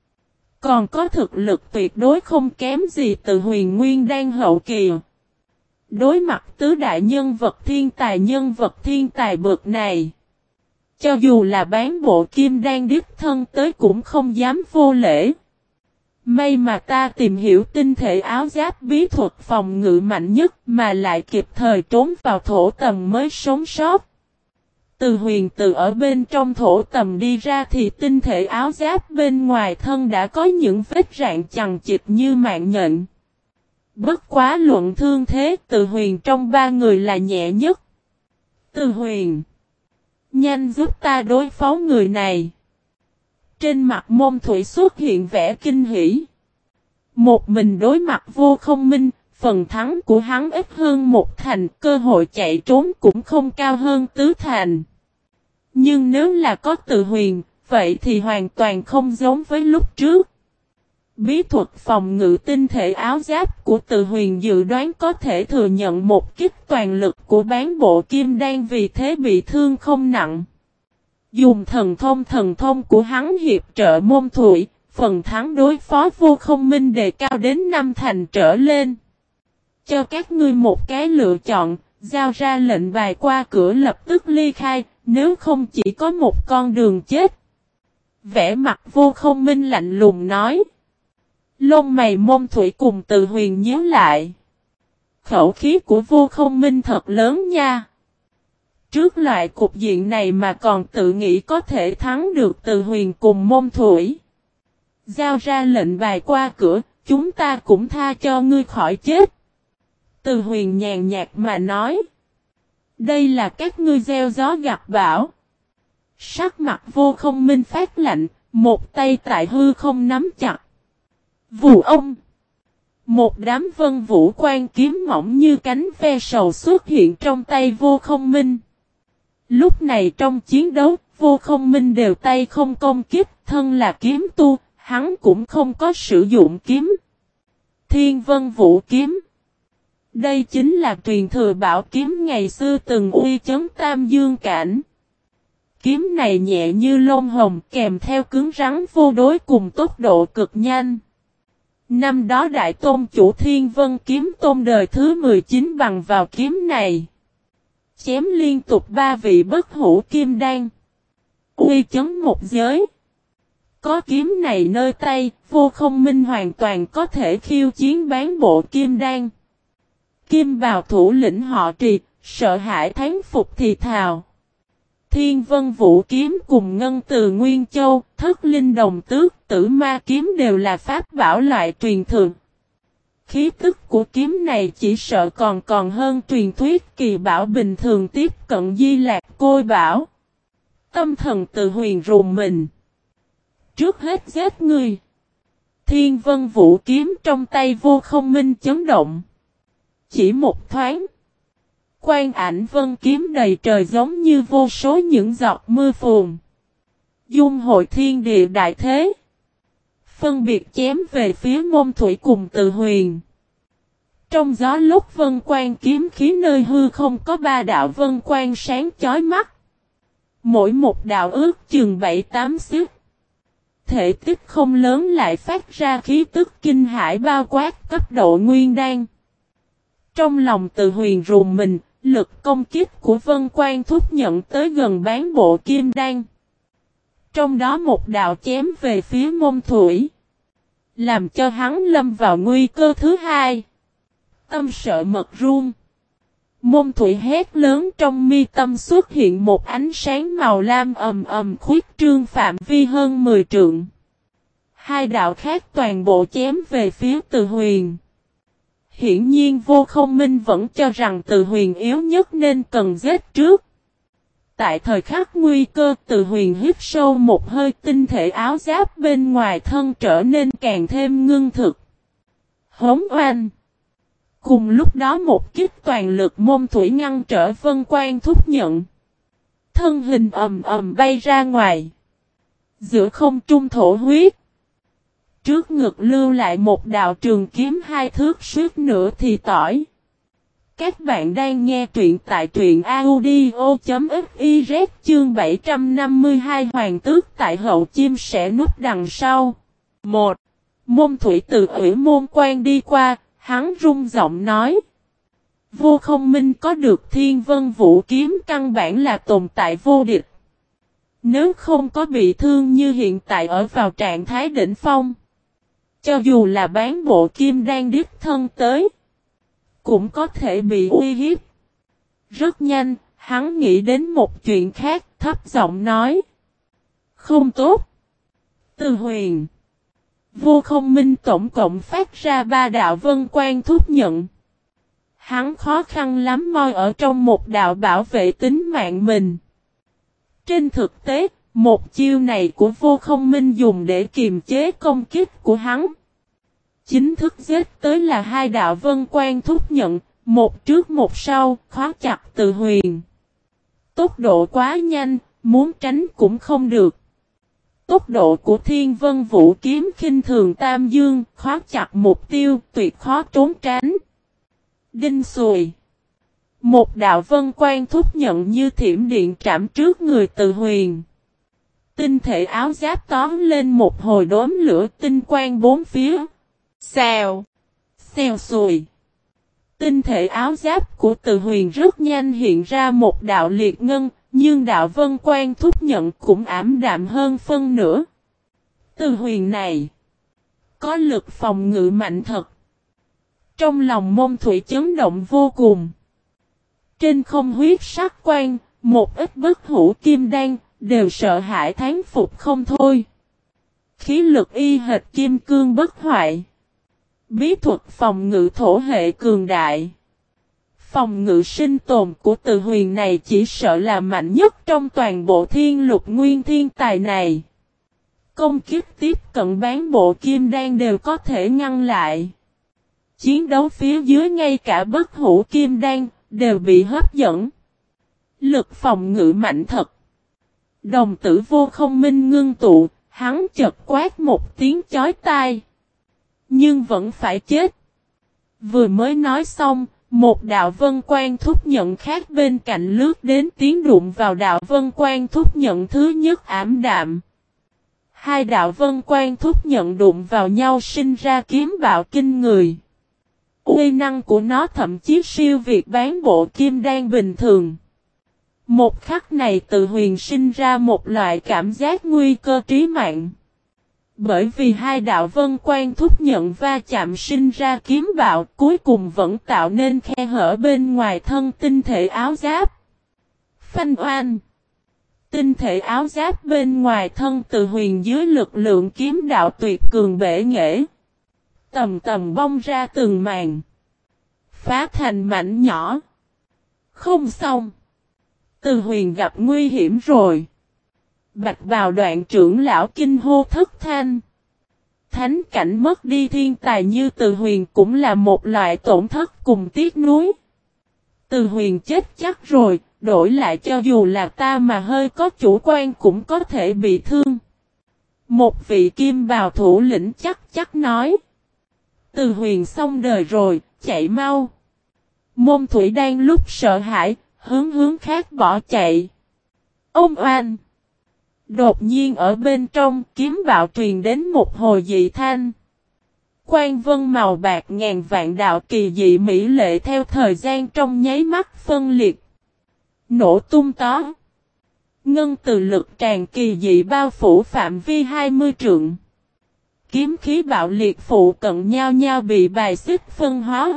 Còn có thực lực tuyệt đối không kém gì từ huyền nguyên đan hậu kỳ. Đối mặt tứ đại nhân vật thiên tài nhân vật thiên tài bậc này. Cho dù là bán bộ kim đan đích thân tới cũng không dám vô lễ. May mà ta tìm hiểu tinh thể áo giáp bí thuật phòng ngự mạnh nhất mà lại kịp thời trốn vào thổ tầm mới sống sót. Từ huyền từ ở bên trong thổ tầm đi ra thì tinh thể áo giáp bên ngoài thân đã có những vết rạn chằng chịt như mạng nhện. Bất quá luận thương thế từ huyền trong ba người là nhẹ nhất. Từ huyền. Nhanh giúp ta đối phó người này. Trên mặt Môn Thủy xuất hiện vẻ kinh hỉ. Một mình đối mặt Vô Không Minh, phần thắng của hắn ít hơn một thành, cơ hội chạy trốn cũng không cao hơn tứ thành. Nhưng nếu là có Từ huyền, vậy thì hoàn toàn không giống với lúc trước. Bí thuật phòng ngự tinh thể áo giáp của Từ huyền dự đoán có thể thừa nhận một kích toàn lực của bán bộ kim đan, vì thế bị thương không nặng. Dùng thần thông thần thông của hắn hiệp trợ Môn Thủy, phần thắng đối phó Vô Không Minh đề cao đến năm thành trở lên. Cho các ngươi một cái lựa chọn, giao ra lệnh bài qua cửa lập tức ly khai, nếu không chỉ có một con đường chết. Vẻ mặt Vô Không Minh lạnh lùng nói. Lông mày Môn Thủy cùng Từ huyền nhíu lại. Khẩu khí của Vô Không Minh thật lớn nha. Trước loại cục diện này mà còn tự nghĩ có thể thắng được Từ huyền cùng Môn Thủy. Giao ra lệnh bài qua cửa, chúng ta cũng tha cho ngươi khỏi chết. Từ huyền nhàn nhạt mà nói. Đây là các ngươi gieo gió gặt bão. Sắc mặt Vô Không Minh phát lạnh, một tay tại hư không nắm chặt. Vù ông. Một đám vân vũ quan kiếm mỏng như cánh ve sầu xuất hiện trong tay Vô Không Minh. Lúc này trong chiến đấu, Vô Không Minh đều tay không công kích, thân là kiếm tu, hắn cũng không có sử dụng kiếm. Thiên Vân Vũ Kiếm. Đây chính là truyền thừa bảo kiếm ngày xưa từng uy chấn Tam Dương Cảnh. Kiếm này nhẹ như lông hồng kèm theo cứng rắn vô đối cùng tốc độ cực nhanh. Năm đó Đại Tôn chủ Thiên Vân Kiếm Tôn đời thứ mười chín bằng vào kiếm này. Chém liên tục ba vị bất hủ kim đan. Uy chấn một giới. Có kiếm này nơi tay, Vô Không Minh hoàn toàn có thể khiêu chiến bán bộ kim đan. Kim bào thủ lĩnh họ Trì, sợ hãi thán phục thì thào. Thiên Vân Vũ Kiếm cùng Ngân Từ Nguyên Châu, Thất Linh Đồng Tước, Tử Ma Kiếm đều là pháp bảo loại truyền thừa. Khí tức của kiếm này chỉ sợ còn còn hơn truyền thuyết kỳ bảo bình thường tiếp cận Di Lạc Côi Bảo. Tâm thần Từ huyền rùng mình. Trước hết giết ngươi. Thiên Vân Vũ Kiếm trong tay Vô Không Minh chấn động. Chỉ một thoáng. Quang ảnh vân kiếm đầy trời giống như vô số những giọt mưa phùn. Dung hội thiên địa đại thế. Phân biệt chém về phía Môn Thủy cùng Từ huyền. Trong gió lúc vân quang kiếm khí nơi hư không có ba đạo vân quang sáng chói mắt. Mỗi một đạo ước chừng bảy tám xích. Thể tích không lớn lại phát ra khí tức kinh hải bao quát cấp độ nguyên đan. Trong lòng Từ huyền rùng mình, lực công kích của vân quang thúc nhận tới gần bán bộ kim đan. Trong đó một đạo chém về phía Môn Thủy. Làm cho hắn lâm vào nguy cơ thứ hai. Tâm sợ mật run. Môn Thủy hét lớn trong mi tâm xuất hiện một ánh sáng màu lam ầm ầm khuyết trương phạm vi hơn mười trượng. Hai đạo khác toàn bộ chém về phía Từ huyền. Hiển nhiên Vô Không Minh vẫn cho rằng Từ huyền yếu nhất nên cần giết trước. Tại thời khắc nguy cơ, Từ huyền hít sâu một hơi, tinh thể áo giáp bên ngoài thân trở nên càng thêm ngưng thực. Hống oanh. Cùng lúc đó một kích toàn lực Môn Thủy ngăn trở vân quang thúc nhận. Thân hình ầm ầm bay ra ngoài. Giữa không trung thổ huyết. Trước ngực lưu lại một đạo trường kiếm hai thước suýt nửa thì tỏi. Các bạn đang nghe truyện tại truyện audio.fiz chương bảy trăm năm mươi hai Hoàng tước tại hậu chim sẻ núp đằng sau. một. Môn thủy từ ủy môn quan đi qua, hắn rung giọng nói. Vô Không Minh có được Thiên Vân Vũ kiếm căn bản là tồn tại vô địch. Nếu không có bị thương như hiện tại ở vào trạng thái đỉnh phong. Cho dù là bán bộ kim đang đích thân tới. Cũng có thể bị uy hiếp. Rất nhanh, hắn nghĩ đến một chuyện khác, thấp giọng nói. Không tốt. Từ Huyền. Vô Không Minh tổng cộng phát ra ba đạo vân quan thúc nhận. Hắn khó khăn lắm moi ở trong một đạo bảo vệ tính mạng mình. Trên thực tế, một chiêu này của Vô Không Minh dùng để kiềm chế công kích của hắn. Chính thức giết tới là hai đạo vân quan thúc nhận, một trước một sau, khóa chặt Từ Huyền. Tốc độ quá nhanh, muốn tránh cũng không được. Tốc độ của Thiên Vân Vũ kiếm khinh thường Tam Dương, khóa chặt mục tiêu, tuyệt khó trốn tránh. Đinh xùi. Một đạo vân quan thúc nhận như thiểm điện trảm trước người Từ Huyền. Tinh thể áo giáp tóm lên một hồi đốm lửa tinh quang bốn phía. Xèo. Xèo xùi. Tinh thể áo giáp của Từ Huyền rất nhanh hiện ra một đạo liệt ngân, nhưng đạo vân quan thúc nhận cũng ảm đạm hơn phân nửa. Từ Huyền này có lực phòng ngự mạnh thật. Trong lòng Môn Thủy chấn động vô cùng. Trên không huyết sắc quan, một ít bất hủ kim đan, đều sợ hãi thán phục không thôi. Khí lực y hệt kim cương bất hoại. Bí thuật phòng ngự thổ hệ cường đại. Phòng ngự sinh tồn của Từ Huyền này chỉ sợ là mạnh nhất trong toàn bộ thiên lục nguyên thiên tài này. Công kích tiếp cận bán bộ kim đan đều có thể ngăn lại. Chiến đấu phía dưới ngay cả bất hủ kim đan đều bị hấp dẫn. Lực phòng ngự mạnh thật. Đồng tử Vô Không Minh ngưng tụ, hắn chợt quát một tiếng chói tai. Nhưng vẫn phải chết. Vừa mới nói xong, một đạo vân quan thúc nhận khác bên cạnh lướt đến tiến đụng vào đạo vân quan thúc nhận thứ nhất ảm đạm. Hai đạo vân quan thúc nhận đụng vào nhau sinh ra kiếm bạo kinh người. Uy năng của nó thậm chí siêu việt bán bộ kim đan bình thường. Một khắc này Từ Huyền sinh ra một loại cảm giác nguy cơ trí mạng. Bởi vì hai đạo vân quan thúc nhận va chạm sinh ra kiếm bạo cuối cùng vẫn tạo nên khe hở bên ngoài thân tinh thể áo giáp. Phanh oan. Tinh thể áo giáp bên ngoài thân Từ Huyền dưới lực lượng kiếm đạo tuyệt cường bể nghệ. Tầm tầm bong ra từng màn. Phá thành mảnh nhỏ. Không xong. Từ Huyền gặp nguy hiểm rồi. Bạch Bào Đoạn trưởng lão kinh hô thất thanh. Thánh cảnh mất đi thiên tài như Từ Huyền cũng là một loại tổn thất cùng tiếc nuối. Từ Huyền chết chắc rồi, đổi lại cho dù là ta mà hơi có chủ quan cũng có thể bị thương. Một vị kim bào thủ lĩnh chắc chắc nói. Từ Huyền xong đời rồi, chạy mau. Môn Thủy đang lúc sợ hãi, hướng hướng khác bỏ chạy. Ông oan. Đột nhiên ở bên trong kiếm bạo truyền đến một hồi dị thanh. Quang vân màu bạc ngàn vạn đạo kỳ dị mỹ lệ theo thời gian trong nháy mắt phân liệt. Nổ tung tó. Ngân từ lực tràn kỳ dị bao phủ phạm vi hai mươi trượng. Kiếm khí bạo liệt phụ cận nhau nhau bị bài xích phân hóa.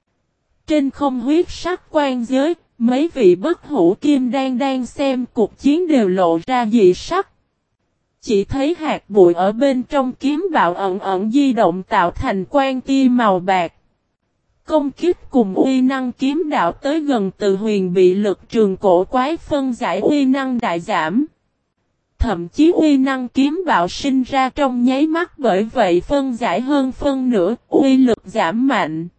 Trên không huyết sắc quan giới, mấy vị bất hủ kim đan đang xem cuộc chiến đều lộ ra dị sắc. Chỉ thấy hạt bụi ở bên trong kiếm bạo ẩn ẩn di động tạo thành quan tia màu bạc. Công kích cùng uy năng kiếm đạo tới gần Từ Huyền bị lực trường cổ quái phân giải uy năng đại giảm. Thậm chí uy năng kiếm bạo sinh ra trong nháy mắt bởi vậy phân giải hơn phân nửa, uy lực giảm mạnh.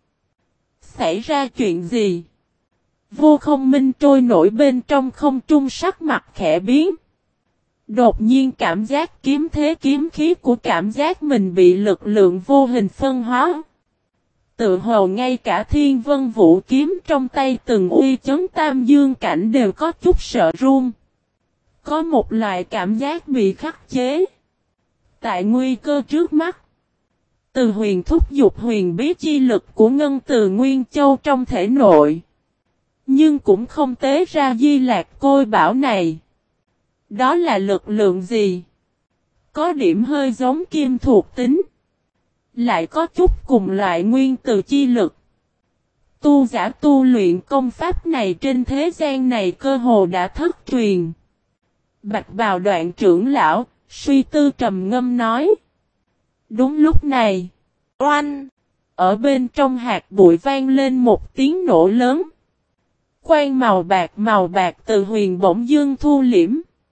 Xảy ra chuyện gì? Vô Không Minh trôi nổi bên trong không trung sắc mặt khẽ biến. Đột nhiên cảm giác kiếm thế kiếm khí của cảm giác mình bị lực lượng vô hình phân hóa. Tự hồ ngay cả Thiên Vân Vũ kiếm trong tay từng uy chấn tam dương cảnh đều có chút sợ run. Có một loại cảm giác bị khắc chế. Tại nguy cơ trước mắt, Từ Huyền thúc giục huyền bí chi lực của Ngân Từ Nguyên Châu trong thể nội. Nhưng cũng không tế ra Di Lạc Côi Bảo này. Đó là lực lượng gì? Có điểm hơi giống kim thuộc tính. Lại có chút cùng loại nguyên từ chi lực. Tu giả tu luyện công pháp này trên thế gian này cơ hồ đã thất truyền. Bạch Bào Đoạn trưởng lão, suy tư trầm ngâm nói. Đúng lúc này, oanh! Ở bên trong hạt bụi vang lên một tiếng nổ lớn. Quang màu bạc màu bạc Từ Huyền bỗng dưng thu liễm.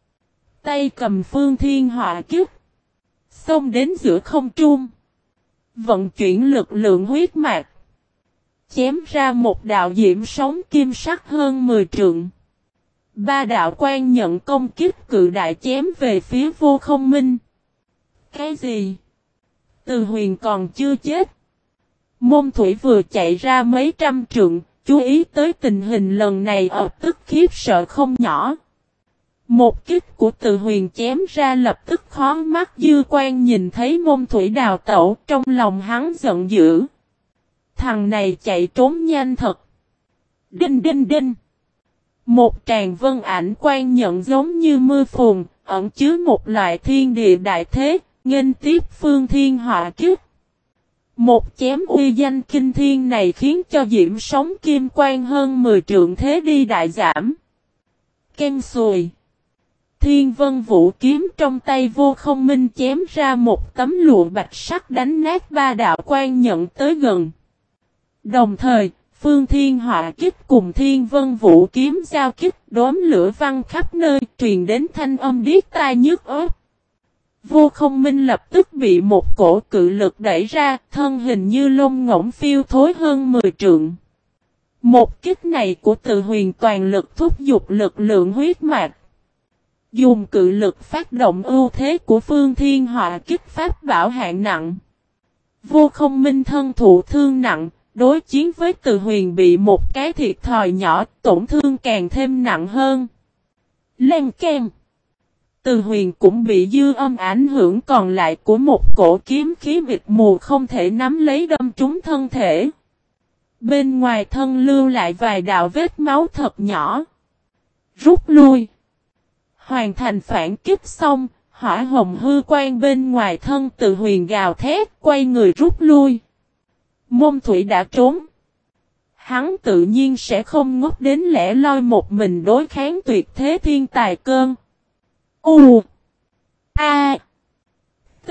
Tay cầm phương thiên họa kiếp. Xông đến giữa không trung. Vận chuyển lực lượng huyết mạch. Chém ra một đạo diễm sóng kim sắc hơn mười trượng. Ba đạo quan nhận công kích cự đại chém về phía Vô Không Minh. Cái gì? Từ Huyền còn chưa chết. Môn Thủy vừa chạy ra mấy trăm trượng, chú ý tới tình hình lần này ập tức khiếp sợ không nhỏ. Một kích của Từ Huyền chém ra lập tức khó mắt dư quan nhìn thấy Môn Thủy đào tẩu, trong lòng hắn giận dữ. Thằng này chạy trốn nhanh thật. Đinh đinh đinh. Một tràng vân ảnh quan nhận giống như mưa phùn, ẩn chứa một loại thiên địa đại thế, nghênh tiếp phương thiên họa kiếp. Một chém uy danh kinh thiên này khiến cho diễm sóng kim quang hơn mười trượng thế đi đại giảm. Kem sùi. Thiên Vân Vũ kiếm trong tay Vô Không Minh chém ra một tấm lụa bạch sắc đánh nát ba đạo quan nhận tới gần. Đồng thời, Phương Thiên Họa Kích cùng Thiên Vân Vũ kiếm giao kích đốm lửa văng khắp nơi truyền đến thanh âm điếc tai nhức óc. Vô Không Minh lập tức bị một cổ cự lực đẩy ra, thân hình như lông ngỗng phiêu thối hơn mười trượng. Một kích này của Từ Huyền toàn lực thúc giục lực lượng huyết mạch. Dùng cự lực phát động ưu thế của Phương Thiên Họa Kích pháp bảo hạng nặng. Vô Không Minh thân thụ thương nặng, đối chiến với Từ Huyền bị một cái thiệt thòi nhỏ, tổn thương càng thêm nặng hơn. Len keng. Từ Huyền cũng bị dư âm ảnh hưởng còn lại của một cổ kiếm khí mịt mù không thể nắm lấy đâm trúng thân thể. Bên ngoài thân lưu lại vài đạo vết máu thật nhỏ. Rút lui. Hoàn thành phản kích xong, hỏa hồng hư quan bên ngoài thân Từ Huyền gào thét, quay người rút lui. Môn Thủy đã trốn. Hắn tự nhiên sẽ không ngốc đến lẻ loi một mình đối kháng tuyệt thế thiên tài cơn. U A T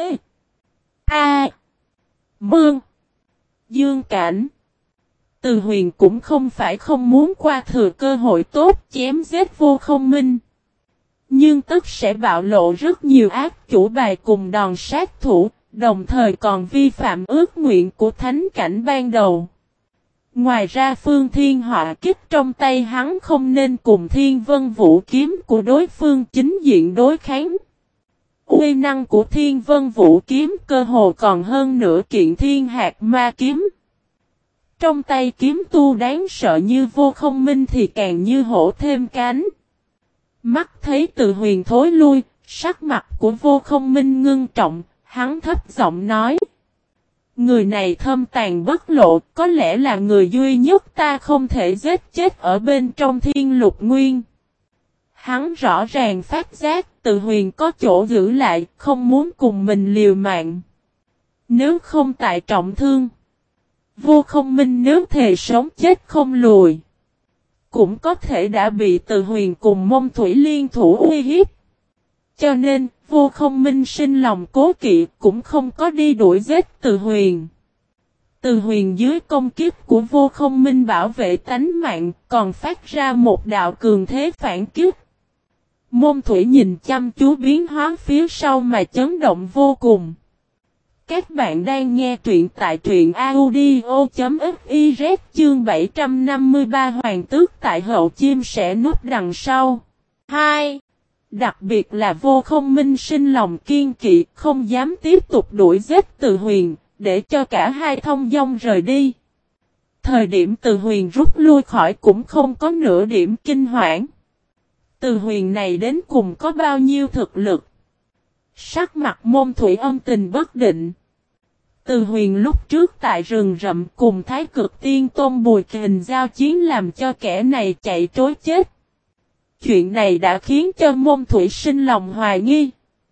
A Mương Dương Cảnh. Từ Huyền cũng không phải không muốn qua thừa cơ hội tốt chém giết Vô Không Minh. Nhưng tất sẽ bạo lộ rất nhiều ác chủ bài cùng đòn sát thủ, đồng thời còn vi phạm ước nguyện của thánh cảnh ban đầu. Ngoài ra Phương Thiên Họa Kích trong tay hắn không nên cùng Thiên Vân Vũ kiếm của đối phương chính diện đối kháng. Uy năng của Thiên Vân Vũ kiếm cơ hồ còn hơn nửa kiện Thiên Hạt Ma kiếm. Trong tay kiếm tu đáng sợ như Vô Không Minh thì càng như hổ thêm cánh. Mắt thấy Từ Huyền thối lui, sắc mặt của Vô Không Minh ngưng trọng, hắn thấp giọng nói. Người này thâm tàn bất lộ, có lẽ là người duy nhất ta không thể giết chết ở bên trong Thiên Lục Nguyên. Hắn rõ ràng phát giác Từ Huyền có chỗ giữ lại, không muốn cùng mình liều mạng. Nếu không tại trọng thương, Vô Không Minh nếu thề sống chết không lùi, cũng có thể đã bị Từ Huyền cùng Mông Thủy liên thủ uy hiếp. Cho nên, Vô Không Minh sinh lòng cố kỵ cũng không có đi đuổi giết Từ Huyền. Từ Huyền dưới công kiếp của Vô Không Minh bảo vệ tánh mạng, còn phát ra một đạo cường thế phản kiếp. Môn Thủy nhìn chăm chú biến hóa phía sau mà chấn động vô cùng. Các bạn đang nghe truyện tại truyện audio.fiz chương bảy trăm năm mươi ba Hoàng tước tại hậu chim sẻ núp đằng sau. hai. Đặc biệt là Vô Không Minh sinh lòng kiên kỵ, không dám tiếp tục đuổi giết Từ Huyền, để cho cả hai thông dong rời đi. Thời điểm Từ Huyền rút lui khỏi cũng không có nửa điểm kinh hoảng. Từ Huyền này đến cùng có bao nhiêu thực lực? Sắc mặt Môn Thủy âm tình bất định. Từ Huyền lúc trước tại rừng rậm cùng Thái Cực Tiên Tôn Bùi Kình giao chiến làm cho kẻ này chạy trối chết. Chuyện này đã khiến cho Môn Thủy sinh lòng hoài nghi.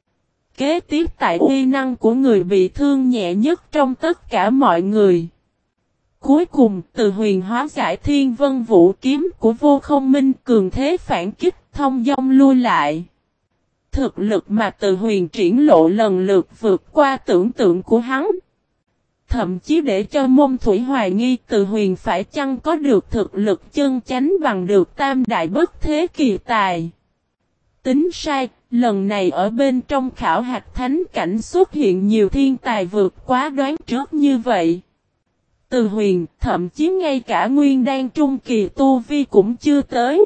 Kế tiếp tại uy năng của người bị thương nhẹ nhất trong tất cả mọi người. Cuối cùng Từ Huyền hóa giải Thiên Vân Vũ kiếm của Vô Không Minh cường thế phản kích thông dong lui lại. Thực lực mà Từ Huyền triển lộ lần lượt vượt qua tưởng tượng của hắn. Thậm chí để cho Môn Thủy hoài nghi Từ Huyền phải chăng có được thực lực chân chánh bằng được tam đại bất thế kỳ tài. Tính sai, lần này ở bên trong khảo hạch thánh cảnh xuất hiện nhiều thiên tài vượt quá đoán trước như vậy. Từ Huyền, thậm chí ngay cả nguyên đan trung kỳ tu vi cũng chưa tới.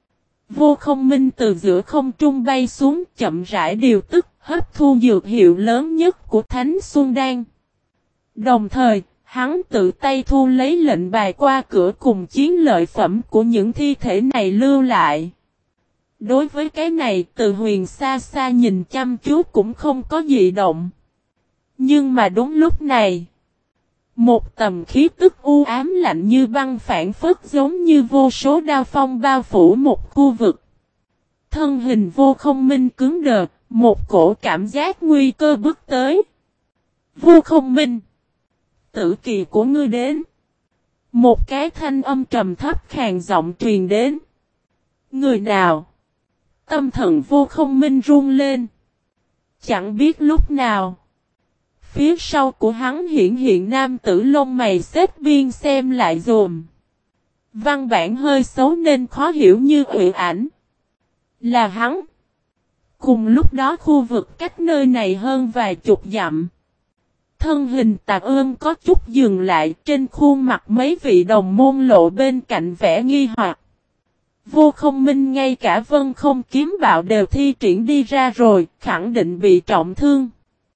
Vô Không Minh từ giữa không trung bay xuống chậm rãi điều tức, hấp thu dược hiệu lớn nhất của Thánh Xuân Đan. Đồng thời, hắn tự tay thu lấy lệnh bài qua cửa cùng chiến lợi phẩm của những thi thể này lưu lại. Đối với cái này, Từ Huyền xa xa nhìn chăm chú cũng không có gì động. Nhưng mà đúng lúc này, một tầm khí tức u ám lạnh như băng phản phất giống như vô số đao phong bao phủ một khu vực. Thân hình Vô Không Minh cứng đờ, một cổ cảm giác nguy cơ bước tới. Vô Không Minh, tử kỳ của ngươi đến. Một cái thanh âm trầm thấp khàn giọng truyền đến. Người nào? Tâm thần Vô Không Minh run lên. Chẳng biết lúc nào. Phía sau của hắn hiện hiện nam tử lông mày xếp biên xem lại dùm. Văn bản hơi xấu nên khó hiểu như ủy ảnh. Là hắn. Cùng lúc đó khu vực cách nơi này hơn vài chục dặm. Thân hình Tạc Ơn có chút dừng lại trên khuôn mặt mấy vị đồng môn lộ bên cạnh vẻ nghi hoặc. Vô Không Minh ngay cả Vân Không kiếm bạo đều thi triển đi ra rồi, khẳng định bị trọng thương.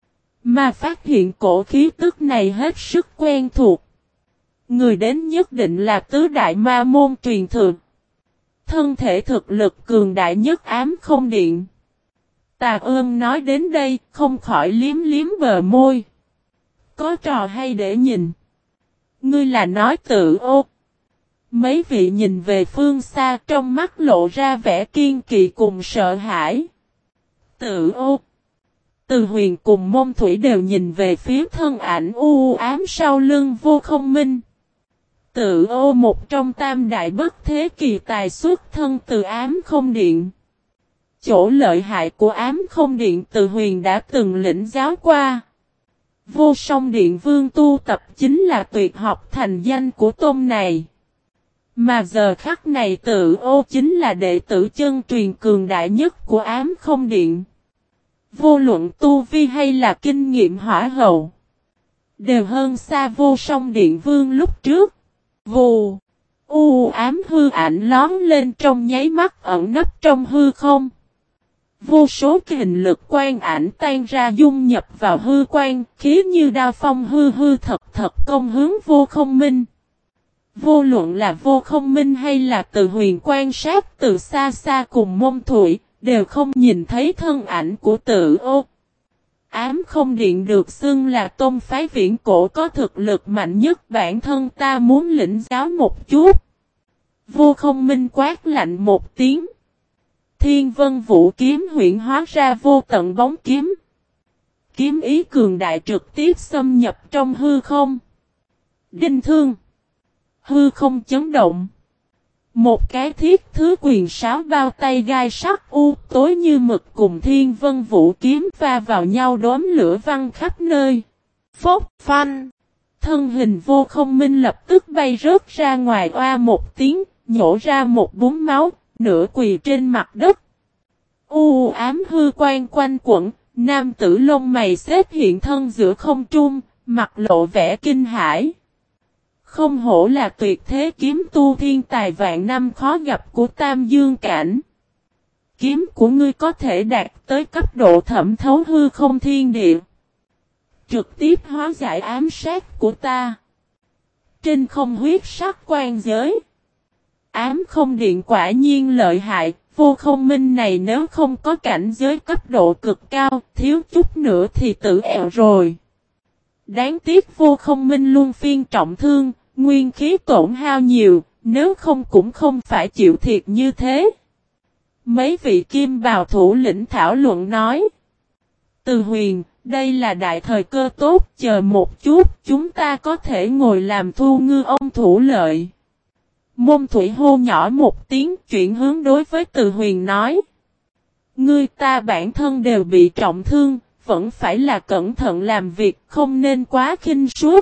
Mà phát hiện cổ khí tức này hết sức quen thuộc. Người đến nhất định là tứ đại ma môn truyền thừa. Thân thể thực lực cường đại nhất Ám Không Điện. Tạc Ơn nói đến đây, không khỏi liếm liếm bờ môi. Có trò hay để nhìn. Ngươi là nói Tự Ô. Mấy vị nhìn về phương xa trong mắt lộ ra vẻ kiên kỵ cùng sợ hãi. Tự Ô. Từ Huyền cùng Môn Thủy đều nhìn về phía thân ảnh u ám sau lưng Vô Không Minh. Tự Ô một trong tam đại bất thế kỳ tài xuất thân từ Ám Không Điện. Chỗ lợi hại của Ám Không Điện Từ Huyền đã từng lĩnh giáo qua. Vô Song Điện Vương tu tập chính là tuyệt học thành danh của tôn này. Mà giờ khắc này Tự Ô chính là đệ tử chân truyền cường đại nhất của Ám Không Điện. Vô luận tu vi hay là kinh nghiệm hỏa hậu, đều hơn xa Vô Song Điện Vương lúc trước. Vù, u ám hư ảnh lóm lên trong nháy mắt ẩn nấp trong hư không. Vô số kình lực quan ảnh tan ra dung nhập vào hư quan, khí như đao phong hư hư thật thật công hướng Vô Không Minh. Vô luận là Vô Không Minh hay là Từ Huyền quan sát từ xa xa cùng Môn Thủy, đều không nhìn thấy thân ảnh của Tự Ô. Ám Không Điện được xưng là tôn phái viễn cổ có thực lực mạnh nhất, bản thân ta muốn lĩnh giáo một chút. Vô Không Minh quát lạnh một tiếng. Thiên Vân Vũ kiếm huyễn hóa ra vô tận bóng kiếm. Kiếm ý cường đại trực tiếp xâm nhập trong hư không. Đinh thương. Hư không chấn động. Một cái thiết thứ quyền sáo bao tay gai sắc u tối như mực cùng Thiên Vân Vũ kiếm va vào nhau đốm lửa văng khắp nơi. Phốc phanh. Thân hình Vô Không Minh lập tức bay rớt ra ngoài oa một tiếng, nhổ ra một búng máu, nửa quỳ trên mặt đất. U ám hư quan quanh quẩn, nam tử lông mày xếp hiện thân giữa không trung, mặt lộ vẻ kinh hãi. Không hổ là tuyệt thế kiếm tu thiên tài vạn năm khó gặp của Tam Dương Cảnh. kiếm của ngươi có thể đạt tới cấp độ thẩm thấu hư không thiên địa. Trực tiếp hóa giải ám sát của ta. Trên không huyết sắc quan giới. Ám không điện quả nhiên lợi hại, Vô Không Minh này nếu không có cảnh giới cấp độ cực cao, thiếu chút nữa thì tự ẹo rồi. Đáng tiếc Vô Không Minh luôn phiên trọng thương, nguyên khí tổn hao nhiều, nếu không cũng không phải chịu thiệt như thế. Mấy vị kim bào thủ lĩnh thảo luận nói. Từ Huyền, đây là đại thời cơ tốt, chờ một chút, chúng ta có thể ngồi làm thu ngư ông thủ lợi. Môn Thủy hô nhỏ một tiếng, chuyển hướng đối với Từ Huyền nói. Ngươi ta bản thân đều bị trọng thương, vẫn phải là cẩn thận làm việc, không nên quá khinh suất.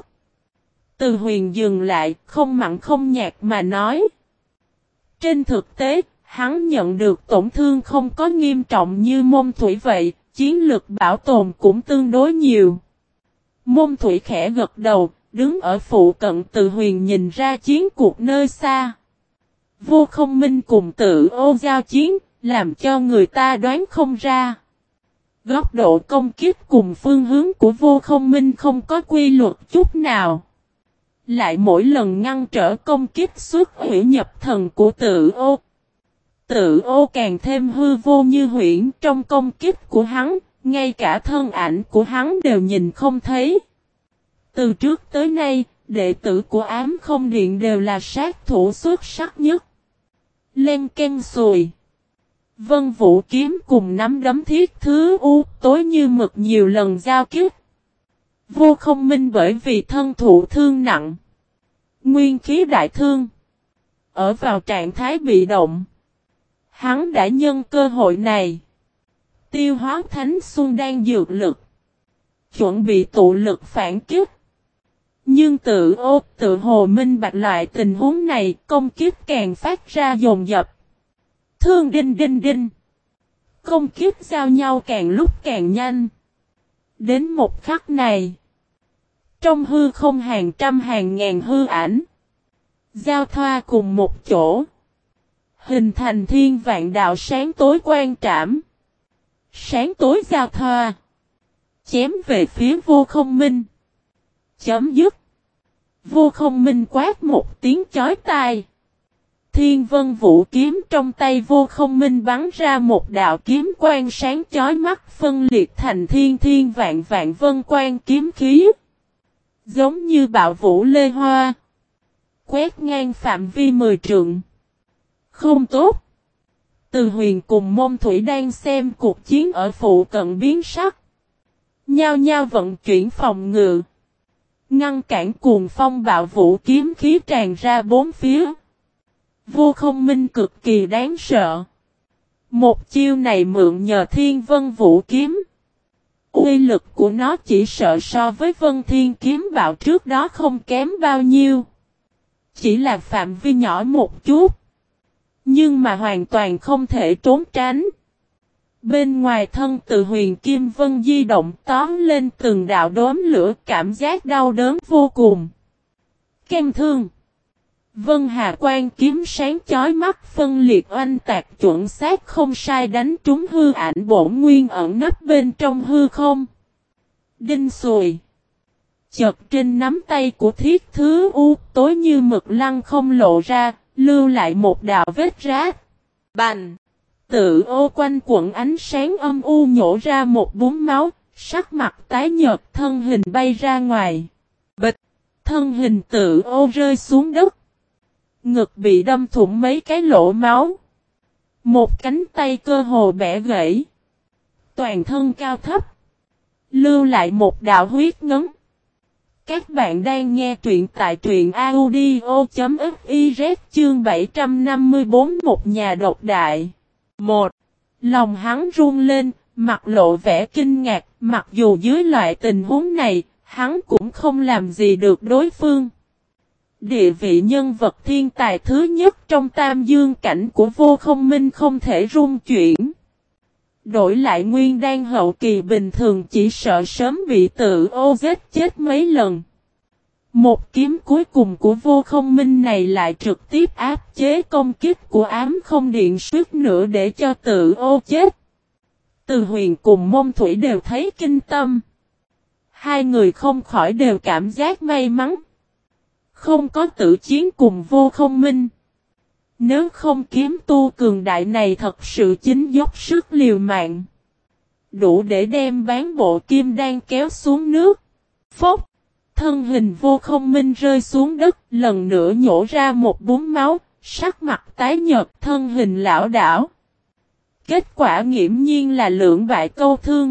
Từ Huyền dừng lại, không mặn không nhạt mà nói. Trên thực tế, hắn nhận được tổn thương không có nghiêm trọng như Môn Thủy vậy, chiến lực bảo tồn cũng tương đối nhiều. Môn Thủy khẽ gật đầu, đứng ở phụ cận Từ Huyền nhìn ra chiến cuộc nơi xa. Vô Không Minh cùng Tự Ô giao chiến, làm cho người ta đoán không ra. Góc độ công kích cùng phương hướng của Vô Không Minh không có quy luật chút nào. Lại mỗi lần ngăn trở công kích xuất hủy nhập thần của Tự Ô. Tự Ô càng thêm hư vô như huyễn trong công kích của hắn, ngay cả thân ảnh của hắn đều nhìn không thấy. Từ trước tới nay, đệ tử của Ám Không Điện đều là sát thủ xuất sắc nhất. Len ken sùi. Vân Vũ kiếm cùng nắm đấm thiết thứ u tối như mực nhiều lần giao kích. Vô Không Minh bởi vì thân thụ thương nặng. Nguyên khí đại thương. Ở vào trạng thái bị động. Hắn đã nhân cơ hội này. Tiêu hóa thánh xuân đang dược lực. Chuẩn bị tụ lực phản kích. Nhưng tự ô tự hồ minh bạch loại tình huống này công kích càng phát ra dồn dập. Thương đinh đinh đinh. Công kích giao nhau càng lúc càng nhanh. Đến một khắc này. Trong hư không hàng trăm hàng ngàn hư ảnh. Giao thoa cùng một chỗ. Hình thành thiên vạn đạo sáng tối quan trảm. Sáng tối giao thoa. Chém về phía Vô Không Minh. Chấm dứt. Vô Không Minh quát một tiếng chói tai. Thiên Vân Vũ kiếm trong tay Vô Không Minh bắn ra một đạo kiếm quang sáng chói mắt phân liệt thành thiên thiên vạn vạn vân quang kiếm khí. Giống như bạo vũ lê hoa. Quét ngang phạm vi mười trượng. Không tốt. Từ Huyền cùng Môn Thủy đang xem cuộc chiến ở phụ cận biến sắc. Nhao nhao vận chuyển phòng ngự. Ngăn cản cuồng phong bạo vũ kiếm khí tràn ra bốn phía. Vô Không Minh cực kỳ đáng sợ. Một chiêu này mượn nhờ Thiên Vân Vũ kiếm. Uy lực của nó chỉ sợ so với Vân Thiên kiếm bạo trước đó không kém bao nhiêu. Chỉ là phạm vi nhỏ một chút. Nhưng mà hoàn toàn không thể trốn tránh. Bên ngoài thân Từ Huyền Kim Vân di động tóm lên từng đạo đốm lửa cảm giác đau đớn vô cùng. Kem thương. Vân Hà Quan kiếm sáng chói mắt phân liệt oanh tạc chuẩn xác không sai đánh trúng hư ảnh bổn nguyên ẩn nấp bên trong hư không. Đinh sùi. Chợt trên nắm tay của Thiết Thứ U tối như mực lăng không lộ ra, lưu lại một đạo vết rách. Bành. Tự ô quanh quẩn ánh sáng âm u nhổ ra một búng máu, sắc mặt tái nhợt thân hình bay ra ngoài. Bịch. Thân hình tự ô rơi xuống đất. Ngực bị đâm thủng mấy cái lỗ máu. Một cánh tay cơ hồ bẻ gãy. Toàn thân cao thấp. Lưu lại một đạo huyết ngấn. Các bạn đang nghe truyện tại truyện audio.fiz chương bảy trăm năm mươi tư một nhà độc đại. Một. Lòng hắn run lên, mặt lộ vẻ kinh ngạc, mặc dù dưới loại tình huống này, hắn cũng không làm gì được đối phương. Địa vị nhân vật thiên tài thứ nhất trong tam dương cảnh của Vô Không Minh không thể rung chuyển. Đổi lại nguyên đan hậu kỳ bình thường chỉ sợ sớm bị tự ô giết chết mấy lần. Một kiếm cuối cùng của Vô Không Minh này lại trực tiếp áp chế công kích của ám không điện suýt nữa để cho Tự Ô chết. Từ Huyền cùng Mông Thủy đều thấy kinh tâm. Hai người không khỏi đều cảm giác may mắn. Không có tự chiến cùng Vô Không Minh. Nếu không kiếm tu cường đại này thật sự chính dốc sức liều mạng. Đủ để đem bán bộ kim đan kéo xuống nước. Phốc. Thân hình Vô Không Minh rơi xuống đất, lần nữa nhổ ra một búng máu, sắc mặt tái nhợt, thân hình lão đảo. Kết quả nghiễm nhiên là lưỡng bại câu thương.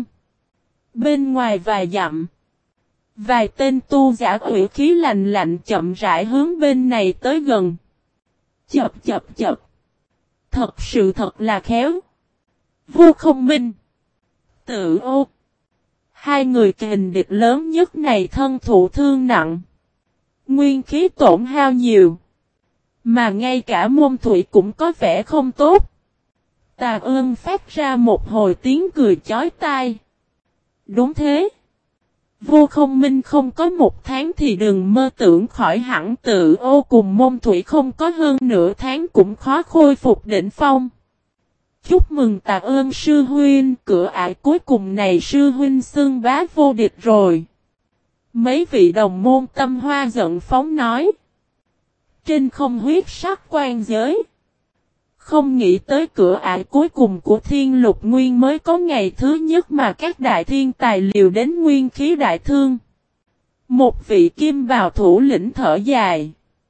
Bên ngoài vài dặm, vài tên tu giả ủy khí lạnh lạnh chậm rãi hướng bên này tới gần. Chập chập chập. Thật sự thật là khéo. Vô Không Minh, Tự Ô. Hai người kình địch lớn nhất này thân thụ thương nặng. Nguyên khí tổn hao nhiều. Mà ngay cả Môn Thủy cũng có vẻ không tốt. Tà Ương phát ra một hồi tiếng cười chói tai. Đúng thế. Vô Không Minh không có một tháng thì đừng mơ tưởng khỏi hẳn. Tự Ô cùng Môn Thủy không có hơn nửa tháng cũng khó khôi phục đỉnh phong. Chúc mừng Tà Ơn sư huynh, cửa ải cuối cùng này sư huynh xưng bá vô địch rồi. Mấy vị đồng môn Tâm Hoa giận phóng nói. Trên không huyết sắc quan giới. Không nghĩ tới cửa ải cuối cùng của Thiên Lục Nguyên mới có ngày thứ nhất mà các đại thiên tài liều đến nguyên khí đại thương. Một vị kim bào thủ lĩnh thở dài.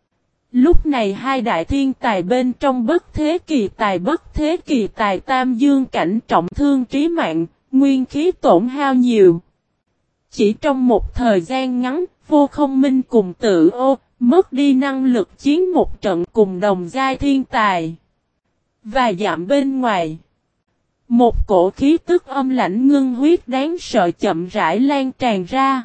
Lúc này hai đại thiên tài bên trong bất thế kỳ tài bất thế kỳ tài tam dương cảnh trọng thương trí mạng, nguyên khí tổn hao nhiều. Chỉ trong một thời gian ngắn, Vô Không Minh cùng Tự Ô, mất đi năng lực chiến một trận cùng đồng giai thiên tài. Và dặm bên ngoài, một cổ khí tức âm lãnh ngưng huyết đáng sợ chậm rãi lan tràn ra.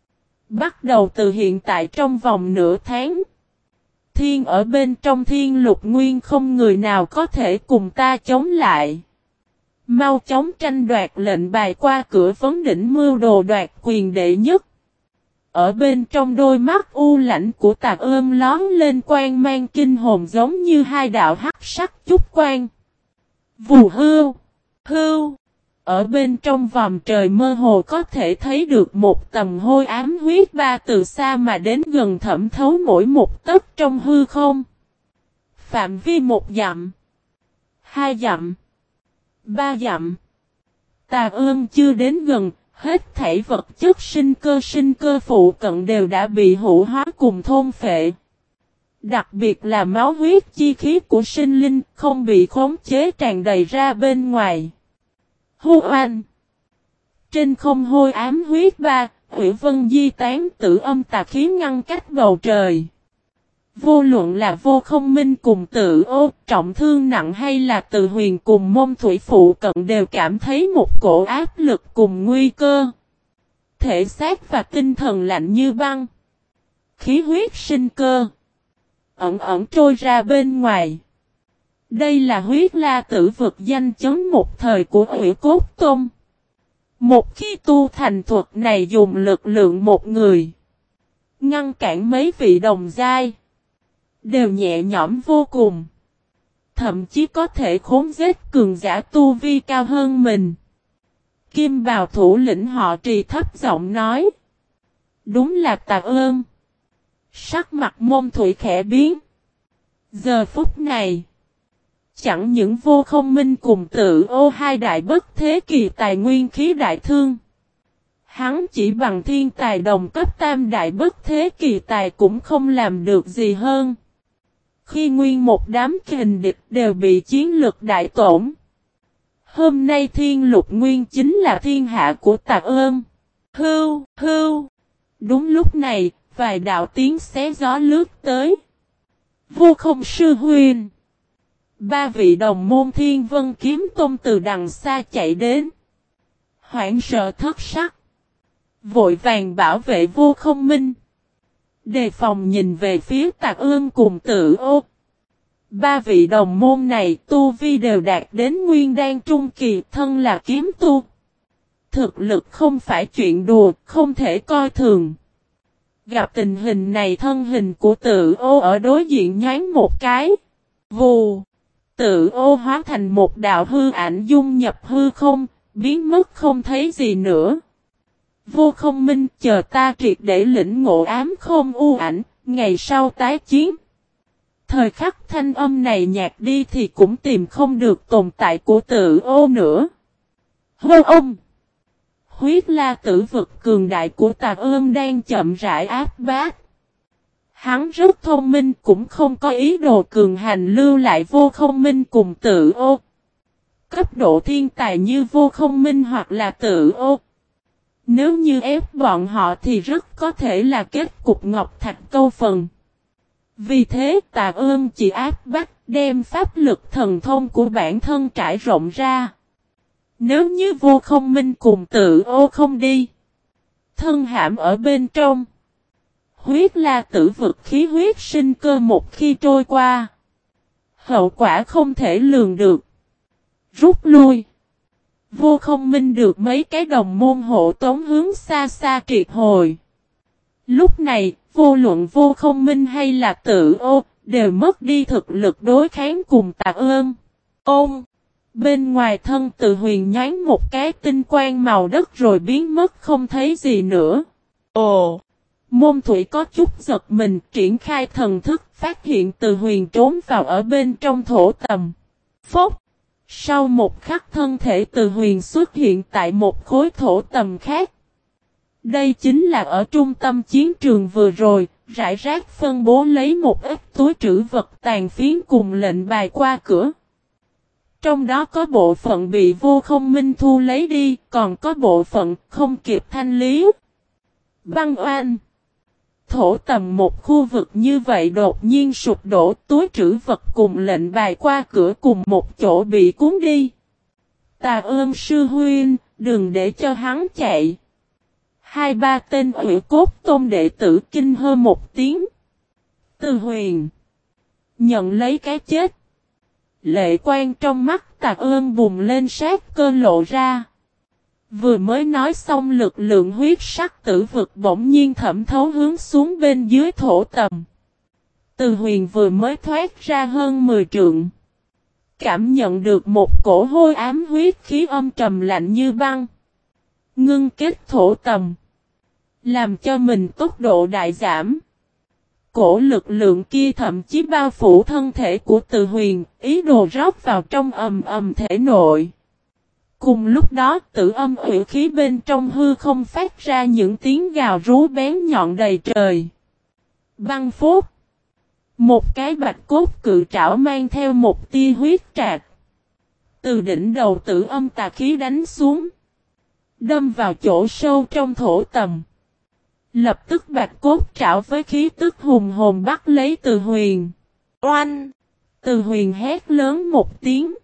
Bắt đầu từ hiện tại trong vòng nửa tháng. Thiên ở bên trong Thiên Lục Nguyên không người nào có thể cùng ta chống lại. Mau chóng tranh đoạt lệnh bài qua cửa vấn đỉnh mưu đồ đoạt quyền đệ nhất. Ở bên trong đôi mắt u lãnh của Tạc Ôm lón lên quang mang kinh hồn giống như hai đạo hắc sắc chúc quang. Vù hưu, hưu. Ở bên trong vòng trời mơ hồ có thể thấy được một tầng hôi ám huyết ba từ xa mà đến gần thẩm thấu mỗi một tấc trong hư không. Phạm vi một dặm, hai dặm, ba dặm. Tà ương chưa đến gần, hết thảy vật chất sinh cơ sinh cơ phụ cận đều đã bị hủ hóa cùng thôn phệ. Đặc biệt là máu huyết chi khí của sinh linh không bị khống chế tràn đầy ra bên ngoài. Hô oanh! Trên không hôi ám huyết ba, Hủy Vân di tán tử âm tà khí ngăn cách bầu trời. Vô luận là Vô Không Minh cùng Tự Ô trọng thương nặng hay là Từ Huyền cùng Mông Thủy phụ cận đều cảm thấy một cổ áp lực cùng nguy cơ. Thể xác và tinh thần lạnh như băng. Khí huyết sinh cơ. Ẩn ẩn trôi ra bên ngoài. Đây là huyết la tử vực danh chấn một thời của Hủy Cốt Tôn. Một khi tu thành thuật này dùng lực lượng một người. Ngăn cản mấy vị đồng giai. Đều nhẹ nhõm vô cùng. Thậm chí có thể khốn giết cường giả tu vi cao hơn mình. Kim bào thủ lĩnh họ Trì thấp giọng nói. Đúng là Tà Ơn. Sắc mặt Mông Thủy khẽ biến. Giờ phút này. Chẳng những Vô Không Minh cùng Tự Ô hai đại bất thế kỳ tài nguyên khí đại thương. Hắn chỉ bằng thiên tài đồng cấp tam đại bất thế kỳ tài cũng không làm được gì hơn. Khi nguyên một đám kình địch đều bị chiến lực đại tổn. Hôm nay Thiên Lục Nguyên chính là thiên hạ của Tà Ơn. Hưu, hưu. Đúng lúc này, vài đạo tiếng xé gió lướt tới. Vô Không sư huynh. Ba vị đồng môn Thiên Vân Kiếm Tôn từ đằng xa chạy đến. Hoảng sợ thất sắc. Vội vàng bảo vệ Vô Không Minh. Đề phòng nhìn về phía Tạc Ương cùng Tự Ô. Ba vị đồng môn này tu vi đều đạt đến nguyên đan trung kỳ, thân là kiếm tu. Thực lực không phải chuyện đùa, không thể coi thường. Gặp tình hình này thân hình của Tự Ô ở đối diện nhoáng một cái. Vù. Tự Ô hóa thành một đạo hư ảnh dung nhập hư không, biến mất không thấy gì nữa. Vô Không Minh, chờ ta triệt để lĩnh ngộ ám không u ảnh, ngày sau tái chiến. Thời khắc thanh âm này nhạt đi thì cũng tìm không được tồn tại của Tự Ô nữa. Hô ông! Huyết la tử vực cường đại của Tà Ương đang chậm rãi áp bát. Hắn rất thông minh, cũng không có ý đồ cường hành lưu lại Vô Không Minh cùng Tự Ô. Cấp độ thiên tài như Vô Không Minh hoặc là Tự Ô, nếu như ép bọn họ thì rất có thể là kết cục ngọc thạch câu phần. Vì thế Tà Ương chỉ áp bách đem pháp lực thần thông của bản thân trải rộng ra. Nếu như Vô Không Minh cùng Tự Ô không đi, thân hãm ở bên trong, huyết la tử vực khí huyết sinh cơ một khi trôi qua, hậu quả không thể lường được. Rút lui. Vô Không Minh được mấy cái đồng môn hộ tống hướng xa xa triệt hồi. Lúc này, vô luận Vô Không Minh hay là Tự Ô, đều mất đi thực lực đối kháng cùng Tà Ương. Ôm! Bên ngoài thân Từ Huyền nhoáng một cái tinh quang màu đất rồi biến mất không thấy gì nữa. Ồ! Môn Thủy có chút giật mình, triển khai thần thức, phát hiện Từ Huyền trốn vào ở bên trong thổ tầm. Phốc! Sau một khắc thân thể Từ Huyền xuất hiện tại một khối thổ tầm khác. Đây chính là ở trung tâm chiến trường vừa rồi, rải rác phân bố lấy một ít túi trữ vật tàn phiến cùng lệnh bài qua cửa. Trong đó có bộ phận bị Vô Không Minh thu lấy đi, còn có bộ phận không kịp thanh lý. Băng oan. Thổ tầm một khu vực như vậy đột nhiên sụp đổ, túi trữ vật cùng lệnh bài qua cửa cùng một chỗ bị cuốn đi. Tà Ương sư huynh, đừng để cho hắn chạy. Hai ba tên Ủy Cốt Tôn đệ tử kinh hơ một tiếng. Từ Huyền nhận lấy cái chết. Lệ quan trong mắt Tà Ương bùng lên sát cơ lộ ra. Vừa mới nói xong lực lượng huyết sắc tử vực bỗng nhiên thẩm thấu hướng xuống bên dưới thổ tầm. Từ Huyền vừa mới thoát ra hơn mười trượng. Cảm nhận được một cổ hôi ám huyết khí âm trầm lạnh như băng. Ngưng kết thổ tầm. Làm cho mình tốc độ đại giảm. Cổ lực lượng kia thậm chí bao phủ thân thể của Từ Huyền, ý đồ rót vào trong ầm ầm thể nội. Cùng lúc đó tử âm hủy khí bên trong hư không phát ra những tiếng gào rú bén nhọn đầy trời. Băng phốt. Một cái bạch cốt cự trảo mang theo một tia huyết trạc. Từ đỉnh đầu tử âm tà khí đánh xuống. Đâm vào chỗ sâu trong thổ tầm. Lập tức bạch cốt trảo với khí tức hùng hồn bắt lấy Từ Huyền. Oanh! Từ Huyền hét lớn một tiếng.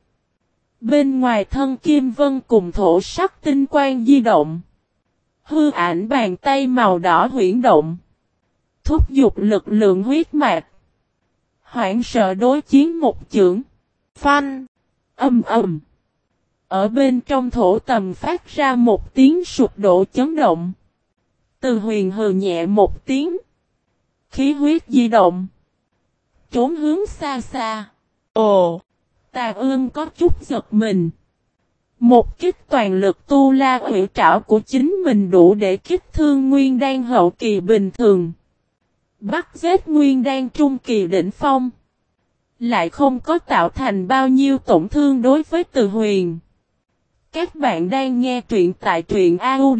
Bên ngoài thân Kim Vân cùng thổ sắc tinh quang di động. Hư ảnh bàn tay màu đỏ huyễn động. Thúc giục lực lượng huyết mạch. Hoảng sợ đối chiến một chưởng. Phanh! Âm ầm! Ở bên trong thổ tầm phát ra một tiếng sụp đổ chấn động. Từ Huyền hừ nhẹ một tiếng. Khí huyết di động. Trốn hướng xa xa. Ồ! Tà Ương có chút giật mình. Một kích toàn lực tu la ủy trảo của chính mình đủ để kích thương nguyên đan hậu kỳ bình thường. Bắt giết nguyên đan trung kỳ đỉnh phong. Lại không có tạo thành bao nhiêu tổn thương đối với Từ Huyền. Các bạn đang nghe truyện tại truyện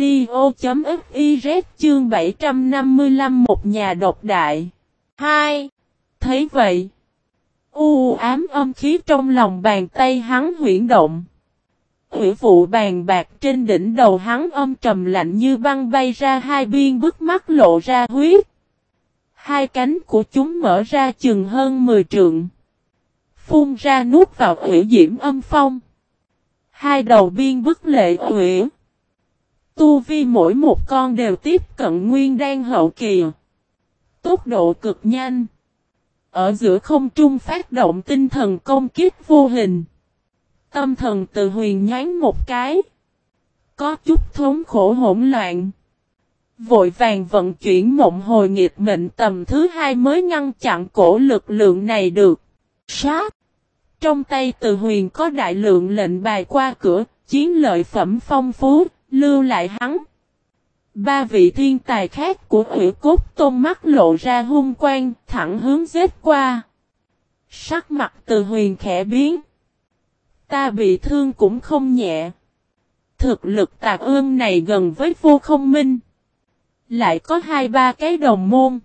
audio.fiz chương bảy trăm năm mươi lăm một nhà độc đại. hai. Thấy vậy. U ám âm khí trong lòng bàn tay hắn huyễn động. Hủy vụ bàn bạc trên đỉnh đầu hắn âm trầm lạnh như băng bay ra hai biên bức mắt lộ ra huyết. Hai cánh của chúng mở ra chừng hơn mười trượng. Phun ra nuốt vào hủy diễm âm phong. Hai đầu biên bức lệ hủy. Tu vi mỗi một con đều tiếp cận nguyên đan hậu kỳ. Tốc độ cực nhanh. Ở giữa không trung phát động tinh thần công kích vô hình. Tâm thần Từ Huyền nhoáng một cái. Có chút thống khổ hỗn loạn. Vội vàng vận chuyển mộng hồi nghịch mệnh tầm thứ hai mới ngăn chặn cổ lực lượng này được. Sát! Trong tay Từ Huyền có đại lượng lệnh bài qua cửa, chiến lợi phẩm phong phú, lưu lại hắn. Ba vị thiên tài khác của Hủy Cốt Tôn mắt lộ ra hung quang, thẳng hướng giết qua. Sắc mặt Từ Huyền khẽ biến. Ta bị thương cũng không nhẹ. Thực lực Tạc Ương này gần với Vô Không Minh. Lại có hai ba cái đồng môn.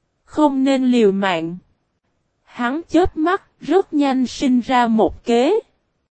Không nên liều mạng. Hắn chớp mắt, rất nhanh sinh ra một kế.